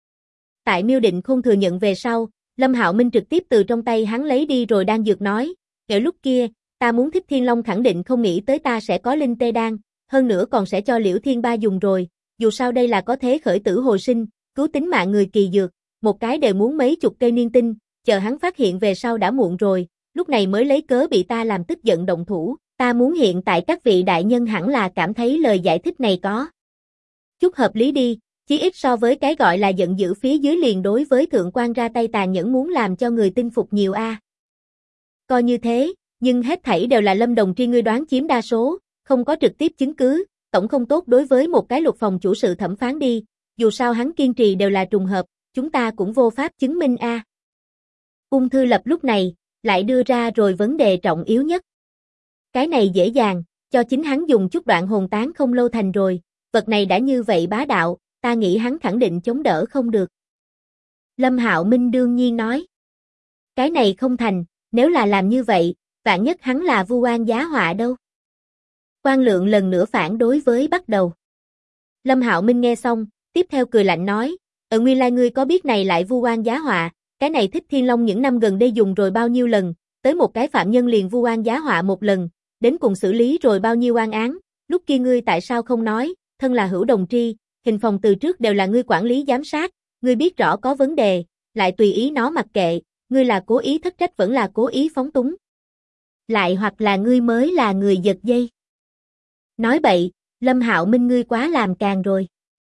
Tại Miêu Định Khôn thừa nhận về sau, Lâm Hạo Minh trực tiếp từ trong tay hắn lấy đi rồi đan dược nói, "Kể lúc kia, ta muốn Thích Thiên Long khẳng định không nghĩ tới ta sẽ có linh tê đan, hơn nữa còn sẽ cho Liễu Thiên Ba dùng rồi, dù sao đây là có thế khởi tử hồi sinh, cứu tính mạng người kỳ dược, một cái đều muốn mấy chục cây niên tinh, chờ hắn phát hiện về sau đã muộn rồi, lúc này mới lấy cớ bị ta làm tức giận động thủ, ta muốn hiện tại các vị đại nhân hẳn là cảm thấy lời giải thích này có chút hợp lý đi, chí ít so với cái gọi là giận dữ phía dưới liền đối với thượng quan ra tay tàn nhẫn muốn làm cho người tin phục nhiều a." "Coi như thế, nhưng hết thảy đều là Lâm Đồng Tri ngươi đoán chiếm đa số, không có trực tiếp chứng cứ, tổng không tốt đối với một cái luật phòng chủ sự thẩm phán đi, dù sao hắn kiên trì đều là trùng hợp, chúng ta cũng vô pháp chứng minh a." Ung Thư Lập lúc này, lại đưa ra rồi vấn đề trọng yếu nhất. "Cái này dễ dàng, cho chính hắn dùng chút đoạn hồn tán không lâu thành rồi, vật này đã như vậy bá đạo, ta nghĩ hắn khẳng định chống đỡ không được." Lâm Hạo Minh đương nhiên nói. "Cái này không thành, nếu là làm như vậy, vạn nhất hắn là vu oan giá họa đâu." Quan Lượng lần nữa phản đối với bắt đầu. Lâm Hạo Minh nghe xong, tiếp theo cười lạnh nói, Nguyên lai ngươi có biết này lại vu oan giá họa, cái này Thích Thiên Long những năm gần đây dùng rồi bao nhiêu lần, tới một cái phạm nhân liền vu oan giá họa một lần, đến cùng xử lý rồi bao nhiêu oan án, lúc kia ngươi tại sao không nói, thân là hữu đồng tri, hình phòng từ trước đều là ngươi quản lý giám sát, ngươi biết rõ có vấn đề, lại tùy ý nó mặc kệ, ngươi là cố ý thất trách vẫn là cố ý phóng túng. Lại hoặc là ngươi mới là người giật dây. Nói bậy, Lâm Hạo Minh ngươi quá làm càng rồi.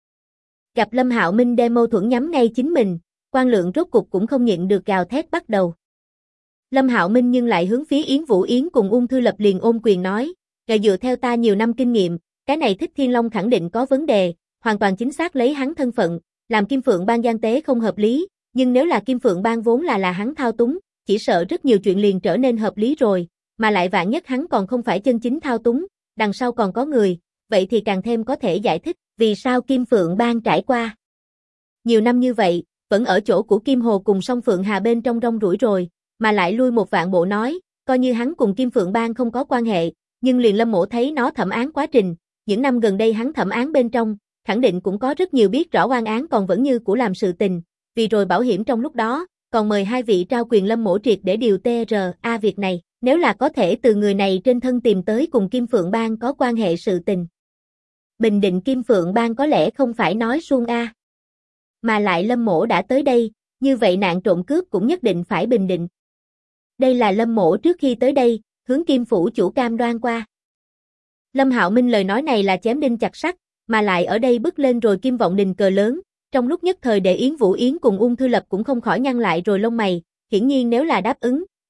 Gặp Lâm Hạo Minh đem mâu thuẫn nhắm ngay chính mình, Quan Lượng rốt cục cũng không nhịn được gào thét bắt đầu. Lâm Hạo Minh nhưng lại hướng phía Yến Vũ Yến cùng Ung Thư Lập liền ôm quyền nói, dựa theo ta nhiều năm kinh nghiệm, cái này Thích Thiên Long khẳng định có vấn đề, hoàn toàn chính xác lấy hắn thân phận, làm Kim Phượng Bang gian tế không hợp lý, nhưng nếu là Kim Phượng Bang vốn là hắn thao túng, chỉ sợ rất nhiều chuyện liền trở nên hợp lý rồi, mà lại vạn nhất hắn còn không phải chân chính thao túng, đằng sau còn có người, vậy thì càng thêm có thể giải thích vì sao Kim Phượng Bang trải qua nhiều năm như vậy, vẫn ở chỗ của Kim Hồ cùng Song Phượng Hà bên trong rong ruổi rồi, mà lại lui một vạn bộ nói, coi như hắn cùng Kim Phượng Bang không có quan hệ, nhưng liền Lâm Mỗ thấy nó thẩm án quá trình, những năm gần đây hắn thẩm án bên trong, khẳng định cũng có rất nhiều biết rõ oan án còn vẫn như của làm sự tình, vì rồi bảo hiểm trong lúc đó, còn mời hai vị trao quyền Lâm Mỗ triệt để điều TRA việc này, nếu là có thể từ người này trên thân tìm tới cùng Kim Phượng Bang có quan hệ sự tình. Bình định Kim Phượng Bang có lẽ không phải nói suông a. Mà lại Lâm Mỗ đã tới đây, như vậy nạn trộm cướp cũng nhất định phải bình định. Đây là Lâm Mỗ trước khi tới đây, hướng Kim Phủ chủ cam đoan qua. Lâm Hạo Minh lời nói này là chém đinh chặt sắt, mà lại ở đây bứt lên rồi Kim Vọng Đình cờ lớn, trong lúc nhất thời để Yến Vũ Yến cùng Ung Thư Lập cũng không khỏi nhăn lại rồi lông mày, hiển nhiên nếu là đáp ứng,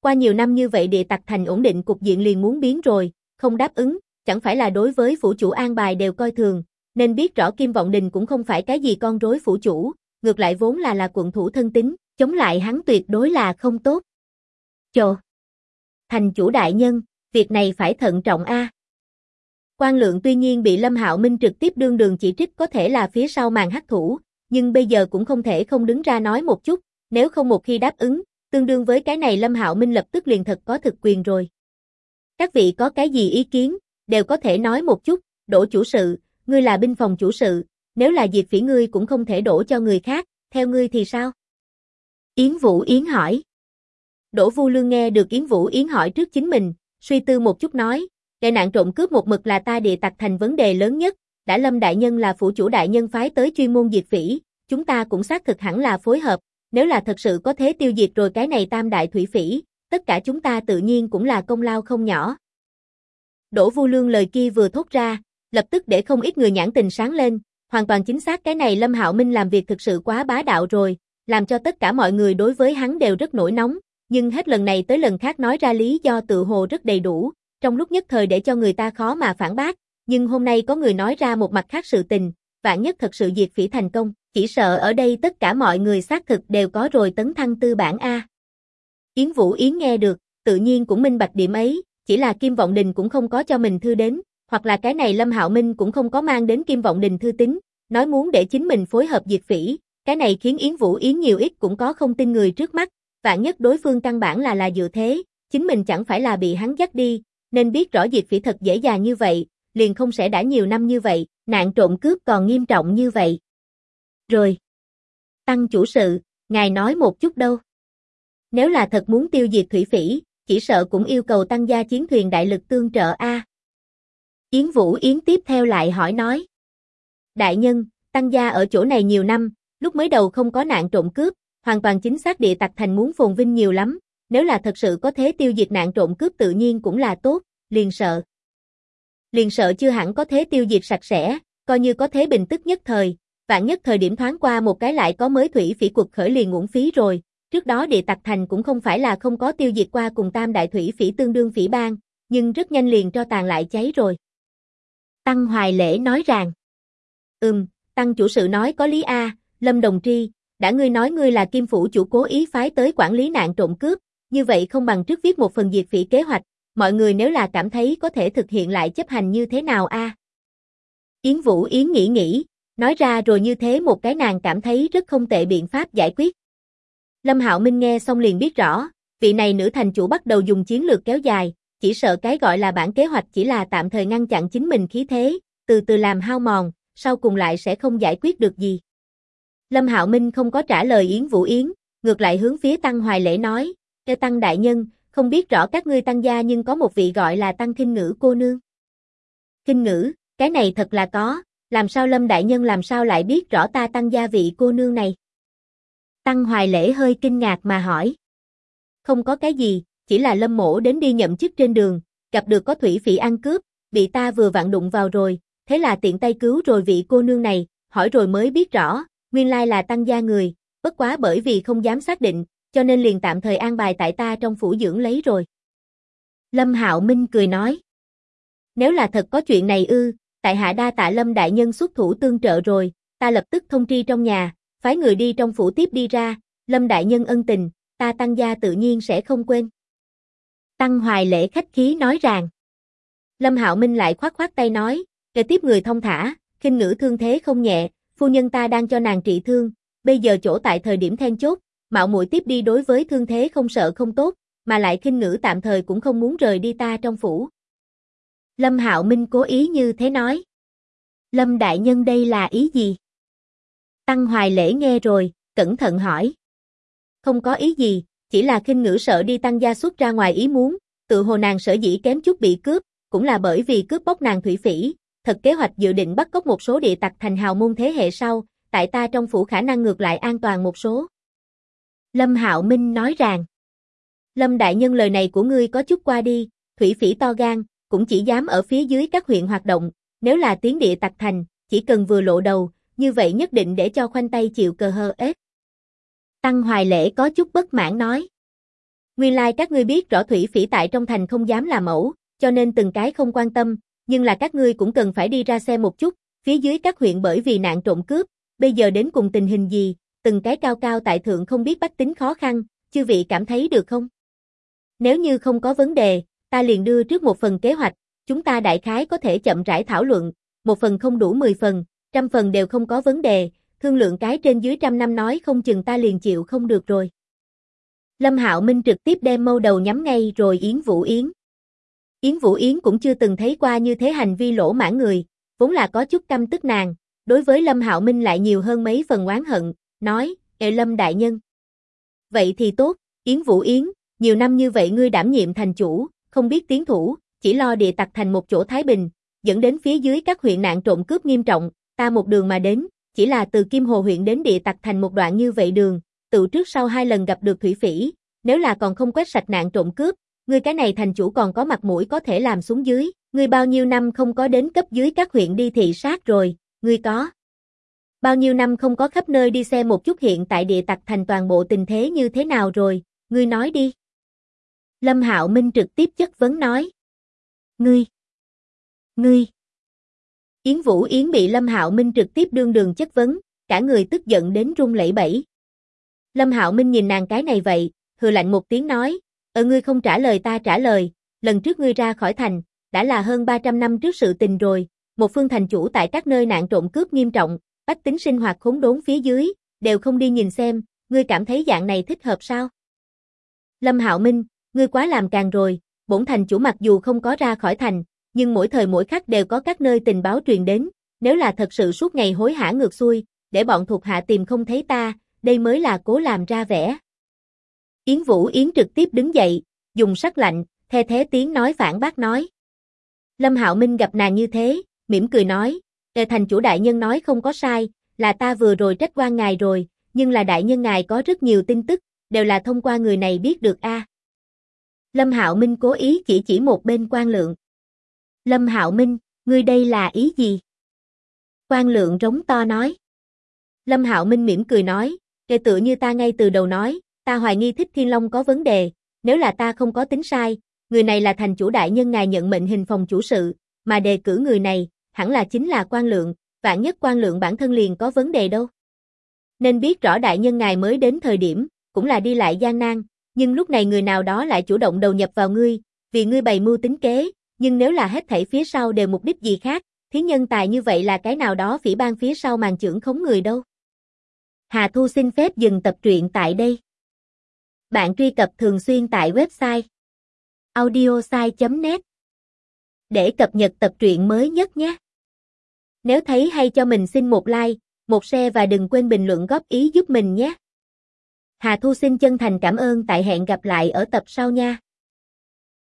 Qua nhiều năm như vậy địa tặc thành ổn định cục diện liền muốn biến rồi, không đáp ứng, chẳng phải là đối với phủ chủ an bài đều coi thường, nên biết rõ Kim Vọng Đình cũng không phải cái gì con rối phủ chủ, ngược lại vốn là quận thủ thân tín, chống lại hắn tuyệt đối là không tốt. Chồ! Thành chủ đại nhân, việc này phải thận trọng a. Quan Lượng tuy nhiên bị Lâm Hạo Minh trực tiếp đương đường chỉ trích có thể là phía sau màn hắc thủ, nhưng bây giờ cũng không thể không đứng ra nói một chút, nếu không một khi đáp ứng, tương đương với cái này Lâm Hạo Minh lập tức liền thật có thực quyền rồi. Các vị có cái gì ý kiến, đều có thể nói một chút, Đỗ chủ sự, ngươi là binh phòng chủ sự, nếu là Diệp Phỉ ngươi cũng không thể đổ cho người khác, theo ngươi thì sao? Yến Vũ Yến hỏi. Đỗ Vu Lương nghe được Yến Vũ Yến hỏi trước chính mình, suy tư một chút nói, cái nạn trộm cướp một mực là ta địa tặc thành vấn đề lớn nhất, đã Lâm đại nhân là phủ chủ đại nhân phái tới chuyên môn diệt phỉ, chúng ta cũng xác thực hẳn là phối hợp, nếu là thật sự có thế tiêu diệt rồi cái này tam đại thủy phỉ, tất cả chúng ta tự nhiên cũng là công lao không nhỏ. Đỗ Vu Lương lời kia vừa thốt ra, lập tức để không ít người nhãn tình sáng lên, hoàn toàn chính xác cái này Lâm Hạo Minh làm việc thực sự quá bá đạo rồi, làm cho tất cả mọi người đối với hắn đều rất nổi nóng, nhưng hết lần này tới lần khác nói ra lý do tự hồ rất đầy đủ, trong lúc nhất thời để cho người ta khó mà phản bác, nhưng hôm nay có người nói ra một mặt khác sự tình, vạn nhất thật sự diệt phỉ thành công, chỉ sợ ở đây tất cả mọi người xác thực đều có rồi tấn thăng tư bản A. Yến Vũ Yến nghe được, tự nhiên cũng minh bạch điểm ấy, chỉ là Kim Vọng Đình cũng không có cho mình thư đến, hoặc là cái này Lâm Hạo Minh cũng không có mang đến Kim Vọng Đình thư tín, nói muốn để chính mình phối hợp diệt phỉ, cái này khiến Yến Vũ Yến nhiều ít cũng có không tin người trước mắt, vạn nhất đối phương căn bản là dựa thế, chính mình chẳng phải là bị hắn dắt đi, nên biết rõ diệt phỉ thật dễ dàng như vậy, liền không sẽ đã nhiều năm như vậy, nạn trộm cướp còn nghiêm trọng như vậy. Rồi. Tăng chủ sự, ngài nói một chút đâu. Nếu là thật muốn tiêu diệt thủy phỉ, chỉ sợ cũng yêu cầu tăng gia chiến thuyền đại lực tương trợ a. Yến Vũ Yến tiếp theo lại hỏi nói. Đại nhân, tăng gia ở chỗ này nhiều năm, lúc mới đầu không có nạn trộm cướp, hoàn toàn chính xác địa tặc thành muốn phồn vinh nhiều lắm, nếu là thật sự có thế tiêu diệt nạn trộm cướp tự nhiên cũng là tốt, liền sợ chưa hẳn có thế tiêu diệt sạch sẽ, coi như có thế bình tức nhất thời, vạn nhất thời điểm thoáng qua một cái lại có mới thủy phỉ cuộc khởi liền uổng phí rồi, trước đó địa tặc thành cũng không phải là không có tiêu diệt qua cùng tam đại thủy phỉ tương đương phỉ bang, nhưng rất nhanh liền cho tàn lại cháy rồi. Tăng Hoài Lễ nói rằng, Tăng chủ sự nói có lý a, Lâm Đồng Tri, đã ngươi nói ngươi là Kim phủ chủ cố ý phái tới quản lý nạn trộm cướp, như vậy không bằng trước viết một phần diệt phỉ kế hoạch, mọi người nếu là cảm thấy có thể thực hiện lại chấp hành như thế nào a? Yến Vũ Yến nghĩ, nói ra rồi như thế một cái nàng cảm thấy rất không tệ biện pháp giải quyết. Lâm Hạo Minh nghe xong liền biết rõ, vị này nữ thành chủ bắt đầu dùng chiến lược kéo dài, chỉ sợ cái gọi là bản kế hoạch chỉ là tạm thời ngăn chặn chính mình khí thế, từ từ làm hao mòn, sau cùng lại sẽ không giải quyết được gì. Lâm Hạo Minh không có trả lời Yến Vũ Yến, ngược lại hướng phía Tăng Hoài Lễ nói, kêu Tăng đại nhân, không biết rõ các ngươi Tăng gia nhưng có một vị gọi là Tăng Khinh Ngữ cô nương. Khinh Ngữ, cái này thật là có, làm sao Lâm đại nhân làm sao lại biết rõ ta Tăng gia vị cô nương này? Tăng Hoài Lễ hơi kinh ngạc mà hỏi. Không có cái gì, chỉ là Lâm mỗ đến đi nhậm chức trên đường, gặp được có thủy phỉ ăn cướp, bị ta vừa vặn đụng vào rồi, thế là tiện tay cứu rồi vị cô nương này, hỏi rồi mới biết rõ, nguyên lai là Tăng gia người, bất quá bởi vì không dám xác định, cho nên liền tạm thời an bài tại ta trong phủ dưỡng lấy rồi. Lâm Hạo Minh cười nói. Nếu là thật có chuyện này tại hạ đa tạ Lâm đại nhân xuất thủ tương trợ rồi, ta lập tức thông tri trong nhà, phái người đi trong phủ tiếp đi ra, Lâm đại nhân ân tình, ta Tăng gia tự nhiên sẽ không quên. Tăng Hoài Lễ khách khí nói rằng. Lâm Hạo Minh lại khoát tay nói, kế tiếp người thông thả, Khinh Ngữ thương thế không nhẹ, phu nhân ta đang cho nàng trị thương, bây giờ chỗ tại thời điểm then chốt, mạo muội tiếp đi đối với thương thế không sợ không tốt, mà lại Khinh Ngữ tạm thời cũng không muốn rời đi ta trong phủ. Lâm Hạo Minh cố ý như thế nói. Lâm đại nhân đây là ý gì? Tăng Hoài Lễ nghe rồi, cẩn thận hỏi. Không có ý gì, chỉ là Khinh Ngữ sợ đi Tăng gia xuất ra ngoài ý muốn, tự hồ nàng sở dĩ kém chút bị cướp, cũng là bởi vì cướp bóc nàng thủy phỉ, thật kế hoạch dự định bắt cóc một số địa tặc thành hào môn thế hệ sau, tại ta trong phủ khả năng ngược lại an toàn một số. Lâm Hạo Minh nói rằng, Lâm đại nhân lời này của ngươi có chút qua đi, thủy phỉ to gan, cũng chỉ dám ở phía dưới các huyện hoạt động, nếu là tiến địa tặc thành, chỉ cần vừa lộ đầu, như vậy nhất định để cho khoanh tay chịu cờ hơ ếch. Tăng Hoài Lễ có chút bất mãn nói. Nguyên lai các ngươi biết rõ thủy phỉ tại trong thành không dám làm mẫu, cho nên từng cái không quan tâm, nhưng là các ngươi cũng cần phải đi ra xem một chút, phía dưới các huyện bởi vì nạn trộm cướp, bây giờ đến cùng tình hình gì, từng cái cao cao tại thượng không biết bách tính khó khăn, chư vị cảm thấy được không? Nếu như không có vấn đề, ta liền đưa trước một phần kế hoạch, chúng ta đại khái có thể chậm rãi thảo luận, một phần không đủ 10 phần, 100 phần đều không có vấn đề, thương lượng cái trên dưới 100 năm nói không chừng ta liền chịu không được rồi. Lâm Hạo Minh trực tiếp đem mâu đầu nhắm ngay rồi Yến Vũ Yến. Yến Vũ Yến cũng chưa từng thấy qua như thế hành vi lỗ mãn người, vốn là có chút căm tức nàng, đối với Lâm Hạo Minh lại nhiều hơn mấy phần oán hận, nói, Lâm đại nhân. Vậy thì tốt, Yến Vũ Yến, nhiều năm như vậy ngươi đảm nhiệm thành chủ, không biết tiến thủ, chỉ lo địa tặc thành một chỗ thái bình, dẫn đến phía dưới các huyện nạn trộm cướp nghiêm trọng, ta một đường mà đến, chỉ là từ Kim Hồ huyện đến địa tặc thành một đoạn như vậy đường, tự trước sau 2 lần gặp được thủy phỉ, nếu là còn không quét sạch nạn trộm cướp, ngươi cái này thành chủ còn có mặt mũi có thể làm xuống dưới, ngươi bao nhiêu năm không có đến cấp dưới các huyện đi thị sát rồi, ngươi có bao nhiêu năm không có khắp nơi đi xem một chút hiện tại địa tặc thành toàn bộ tình thế như thế nào rồi, ngươi nói đi. Lâm Hạo Minh trực tiếp chất vấn nói. Ngươi. Yến Vũ Yến bị Lâm Hạo Minh trực tiếp đương đường chất vấn, cả người tức giận đến run lẩy bẩy. Lâm Hạo Minh nhìn nàng cái này vậy, hừ lạnh một tiếng nói, ngươi không trả lời ta trả lời, lần trước ngươi ra khỏi thành, đã là hơn 300 năm trước sự tình rồi, một phương thành chủ tại các nơi nạn trộm cướp nghiêm trọng, bách tính sinh hoạt khốn đốn phía dưới, đều không đi nhìn xem, ngươi cảm thấy dạng này thích hợp sao? Lâm Hạo Minh, ngươi quá làm càng rồi, bổn thành chủ mặc dù không có ra khỏi thành, nhưng mỗi thời mỗi khắc đều có các nơi tình báo truyền đến, nếu là thật sự suốt ngày hối hả ngược xuôi, để bọn thuộc hạ tìm không thấy ta, đây mới là cố làm ra vẻ. Yến Vũ Yến trực tiếp đứng dậy, dùng sắc lạnh, the thế tiếng nói phản bác nói. Lâm Hạo Minh gặp nàng như thế, mỉm cười nói, thành chủ đại nhân nói không có sai, là ta vừa rồi trách oan ngài rồi, nhưng là đại nhân ngài có rất nhiều tin tức, đều là thông qua người này biết được a. Lâm Hạo Minh cố ý chỉ một bên Quan Lượng. Lâm Hạo Minh, ngươi đây là ý gì? Quan Lượng rống to nói. Lâm Hạo Minh mỉm cười nói, tựa như ta ngay từ đầu nói, ta hoài nghi Thích Thiên Long có vấn đề, nếu là ta không có tính sai, người này là thành chủ đại nhân ngài nhận mệnh hình phòng chủ sự, mà đề cử người này, hẳn là chính là Quan Lượng, vạn nhất Quan Lượng bản thân liền có vấn đề đâu. Nên biết rõ đại nhân ngài mới đến thời điểm, cũng là đi lại gian nan, nhưng lúc này người nào đó lại chủ động đầu nhập vào ngươi, vì ngươi bày mưu tính kế, nhưng nếu là hết thảy phía sau đều mục đích gì khác, thiến nhân tài như vậy là cái nào đó phỉ bang phía sau màn chưởng khống người đâu. Hà Thu xin phép dừng tập truyện tại đây. Bạn truy cập thường xuyên tại website audiosai.net để cập nhật tập truyện mới nhất nhé. Nếu thấy hay cho mình xin một like, một share và đừng quên bình luận góp ý giúp mình nhé. Hà Thu xin chân thành cảm ơn tại hẹn gặp lại ở tập sau nha.